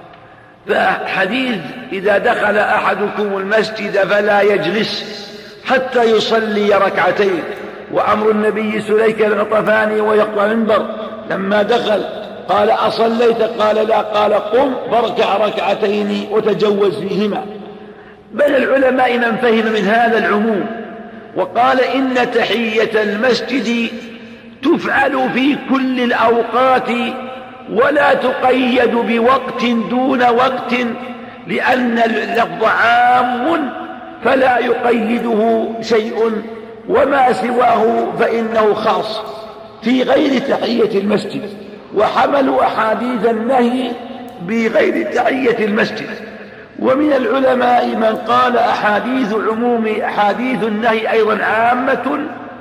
فحديث إذا دخل أحدكم المسجد فلا يجلس حتى يصلي ركعتين، وأمر النبي سليك الغطفاني ويقوى منبر لما دخل قال أصليت؟ قال لا، قال قم فاركع ركعتين وتجوز فيهما. بل العلماء من فهم من هذا العموم وقال إن تحية المسجد تفعل في كل الأوقات ولا تقيد بوقت دون وقت، لأن اللفظ عام فلا يقيده شيء وما سواه فإنه خاص في غير تحية المسجد، وحملوا أحاديث النهي بغير تحية المسجد. ومن العلماء من قال أحاديث عموم أحاديث النهي أيضا عامة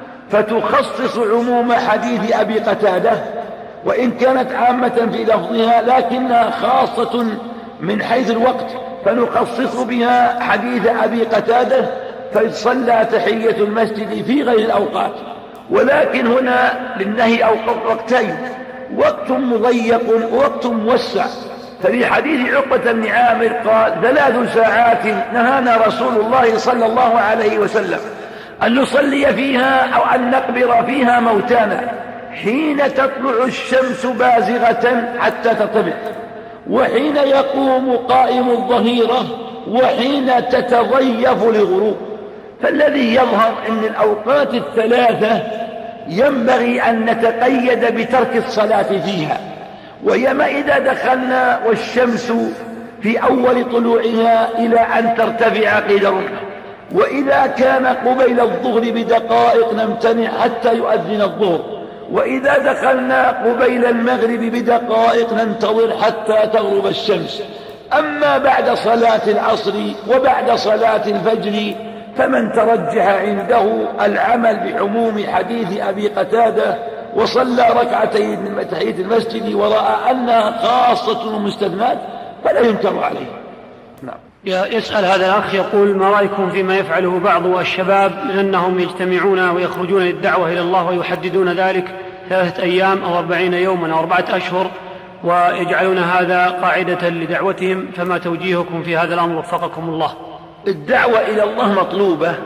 فتخصص عموم حديث أبي قتادة، وإن كانت عامة في لفظها لكنها خاصة من حيث الوقت، فنخصص بها حديث أبي قتادة فصلى تحية المسجد في غير الأوقات. ولكن هنا للنهي وقتين، وقت مضيق ووقت موسع. ففي حديث عقبة بن عامر قال: ثلاث ساعات نهانا رسول الله صلى الله عليه وسلم أن نصلي فيها أو أن نقبر فيها موتانا، حين تطلع الشمس بازغة حتى تطلع، وحين يقوم قائم الظهيرة، وحين تتضيف لغروب. فالذي يظهر أن الأوقات الثلاثة ينبغي أن نتقيد بترك الصلاة فيها، ويما إذا دخلنا والشمس في أول طلوعها إلى أن ترتفع قيد رمح، وإذا كان قبيل الظهر بدقائق نمتنع حتى يؤذن الظهر، وإذا دخلنا قبيل المغرب بدقائق ننتظر حتى تغرب الشمس. أما بعد صلاة العصر وبعد صلاة الفجر فمن ترجح عنده العمل بعموم حديث أبي قتادة وصلى ركعتين من تحية المسجد ورأى أنها خاصة ومستثنات فلا ينكر عليه. نعم. يسأل هذا الأخ يقول: ما رأيكم فيما يفعله بعض الشباب من أنهم يجتمعون ويخرجون للدعوة إلى الله ويحددون ذلك ثلاثة أيام أو أربعين يوما أو أربعة أشهر ويجعلون هذا قاعدة لدعوتهم، فما توجيهكم في هذا الأمر وفقكم الله؟ الدعوة إلى الله مطلوبة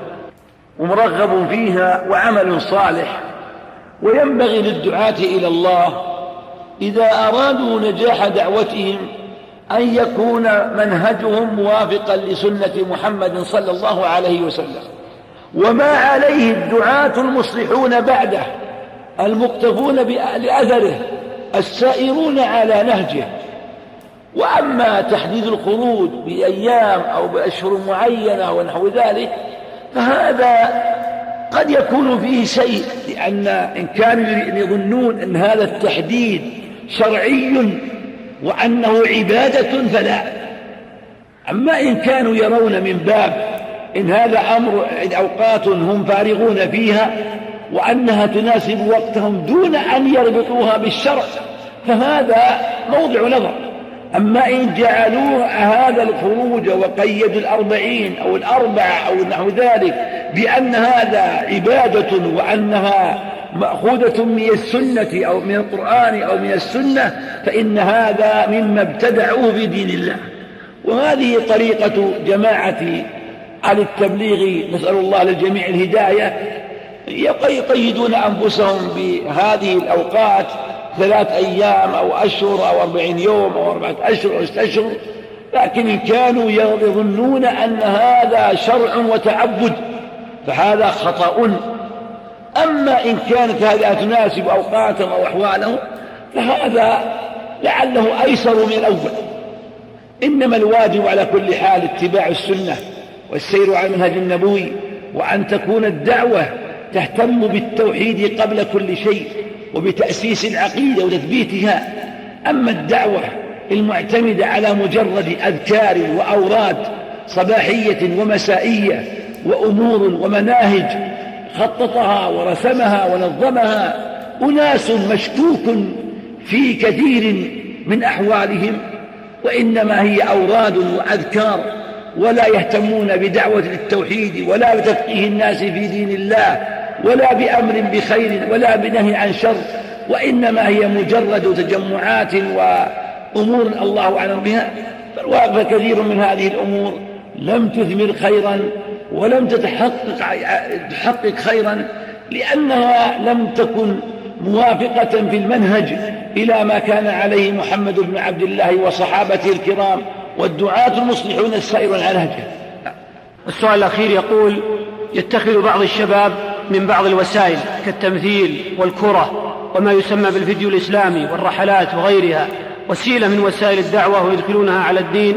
ومرغب فيها وعمل صالح، وينبغي للدعاة إلى الله إذا أرادوا نجاح دعوتهم أن يكون منهجهم موافقا لسنة محمد صلى الله عليه وسلم، وما عليه الدعاة المصلحون بعده المقتفون لأثره السائرون على نهجه. وأما تحديد الخروج بأيام أو بأشهر معينة ونحو ذلك فهذا قد يكون فيه شيء، لأن إن كانوا يظنون أن هذا التحديد شرعي وأنه عبادة فلا. أما إن كانوا يرون من باب إن هذا أمر أوقات هم فارغون فيها وأنها تناسب وقتهم دون أن يربطوها بالشرع فهذا موضع نظر. أما إن جعلوا هذا الخروج وقيدوا الأربعين أو الأربعة أو نحو ذلك بأن هذا عبادة وأنها مأخوذة من السنة أو من القرآن أو من السنة فإن هذا مما ابتدعوه في دين الله. وهذه طريقة جماعة على التبليغ، نسأل الله للجميع الهداية، يقيدون أنفسهم بهذه الأوقات ثلاث أيام أو أشهر أو أربعين يوم أو أربعة أشهر أو ستة أشهر، لكن إن كانوا يظنون أن هذا شرع وتعبد فهذا خطأ. أما إن كانت هذه تناسب أوقاتهم أو أحوالهم فهذا لعله أيسر من الأول. إنما الواجب على كل حال اتباع السنة والسير على المنهج النبوي، وأن تكون الدعوة تهتم بالتوحيد قبل كل شيء وبتأسيس العقيدة وتثبيتها. أما الدعوة المعتمدة على مجرد أذكار وأوراد صباحية ومسائية وأمور ومناهج خططها ورسمها ونظمها أناس مشكوك في كثير من أحوالهم، وإنما هي أوراد وأذكار، ولا يهتمون بدعوة للتوحيد ولا بتفقيه الناس في دين الله ولا بأمر بخير ولا بنهي عن شر، وإنما هي مجرد تجمعات وأمور الله أعلم بها. فالواقع كثير من هذه الأمور لم تثمر خيرا ولم تتحقق تحقق خيرا، لأنها لم تكن موافقة في المنهج إلى ما كان عليه محمد بن عبد الله وصحابته الكرام والدعاة المصلحون السائرون على نهجه. السؤال الأخير يقول: يتخذ بعض الشباب من بعض الوسائل كالتمثيل والكرة وما يسمى بالفيديو الإسلامي والرحلات وغيرها وسيلة من وسائل الدعوة ويدخلونها على الدين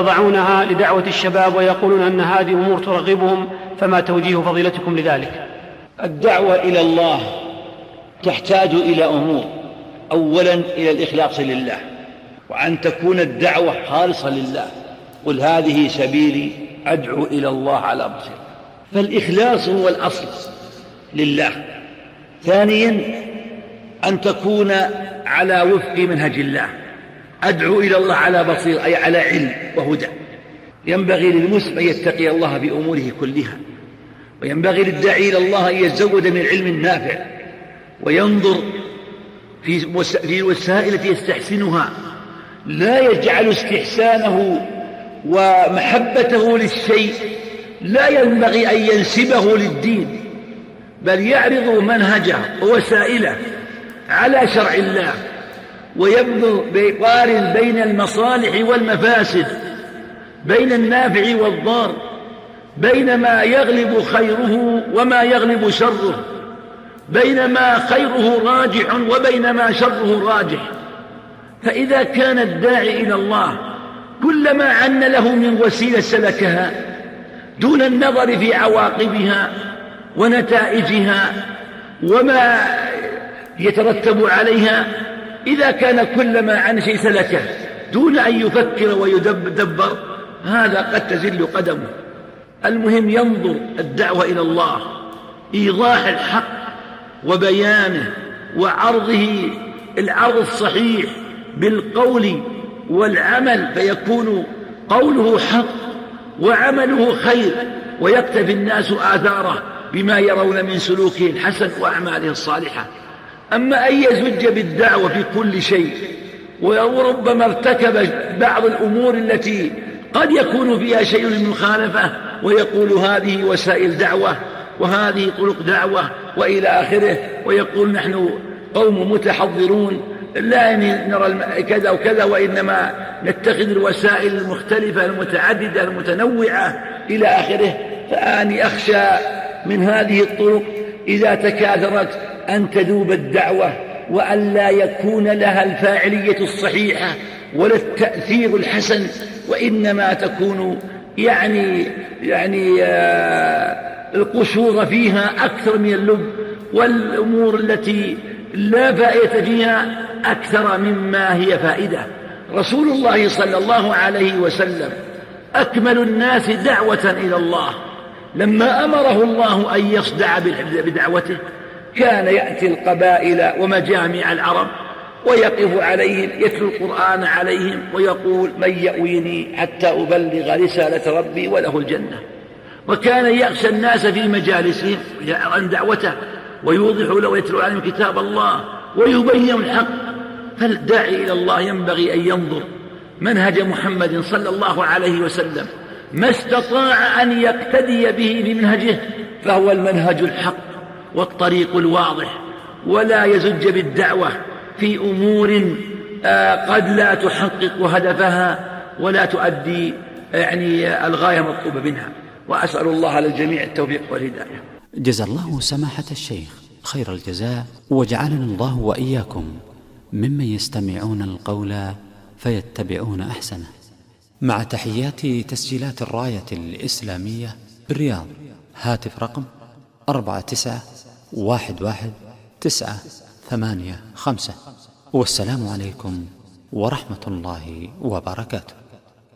ويضعونها لدعوة الشباب ويقولون أن هذه أمور ترغبهم، فما توجيه فضيلتكم لذلك؟ الدعوة إلى الله تحتاج إلى أمور. أولا إلى الإخلاص لله، وأن تكون الدعوة خالصة لله. قل هذه سبيلي أدعو إلى الله على بصيرة، فالإخلاص هو الأصل لله. ثانيا أن تكون على وفق منهج الله، أدعو إلى الله على بصيرة أي على علم وهدى. ينبغي للمسلم أن يتقي الله بأموره كلها، وينبغي للداعي إلى الله أن يتزود من العلم النافع، وينظر في الوسائل التي يستحسنها، لا يجعل استحسانه ومحبته للشيء لا ينبغي أن ينسبه للدين، بل يعرض منهجه ووسائله على شرع الله، ويبذل بيقارن بين المصالح والمفاسد، بين النافع والضار، بين ما يغلب خيره وما يغلب شره، بين ما خيره راجح وبين ما شره راجح. فإذا كان الداعي إلى الله كلما عن له من وسيلة سلكها دون النظر في عواقبها ونتائجها وما يترتب عليها، إذا كان كلما عن شيء سلكه دون أن يفكر ويدبر، هذا قد تزل قدمه. المهم ينظر الدعوة إلى الله، إيضاح الحق وبيانه وعرضه العرض الصحيح بالقول والعمل، فيكون قوله حق وعمله خير، ويقتفي الناس آثاره بما يرون من سلوكه الحسن وأعماله الصالحة. أما أن يزج بالدعوة في كل شيء، وربما ارتكب بعض الأمور التي قد يكون فيها شيء من المخالفة ويقول هذه وسائل دعوة وهذه طرق دعوة وإلى آخره، ويقول نحن قوم متحضرون لا نرى كذا وكذا، وإنما نتخذ الوسائل المختلفة المتعددة المتنوعة إلى آخره. فأني أخشى من هذه الطرق إذا تكاثرت أن تذوب الدعوة، وأن لا يكون لها الفاعلية الصحيحة ولا التأثير الحسن، وإنما تكون يعني يعني آه القشور فيها أكثر من اللب، والأمور التي لا فائدة فيها أكثر مما هي فائدة. رسول الله صلى الله عليه وسلم أكمل الناس دعوة إلى الله، لما أمره الله أن يصدع بدعوته كان يأتي القبائل ومجامع العرب ويقف عليهم يتلو القرآن عليهم ويقول من يأويني حتى أبلغ رسالة ربي وله الجنة. وكان يخشى الناس في مجالسهم عن دعوته ويوضح له ويتلو عليهم كتاب الله ويبين الحق. فالداعي إلى الله ينبغي أن ينظر منهج محمد صلى الله عليه وسلم ما استطاع أن يقتدي به بمنهجه، فهو المنهج الحق والطريق الواضح، ولا يزج بالدعوة في أمور قد لا تحقق هدفها ولا تؤدي يعني الغاية مطلوبة منها. وأسأل الله للجميع التوفيق والهداية. جزا الله سماحة الشيخ خير الجزاء، وجعلنا الله وإياكم ممن يستمعون القول فيتبعون أحسنه. مع تحيات تسجيلات الراية الإسلامية بالرياض، هاتف رقم أربعة تسعة واحد واحد تسعة ثمانية خمسة، والسلام عليكم ورحمة الله وبركاته.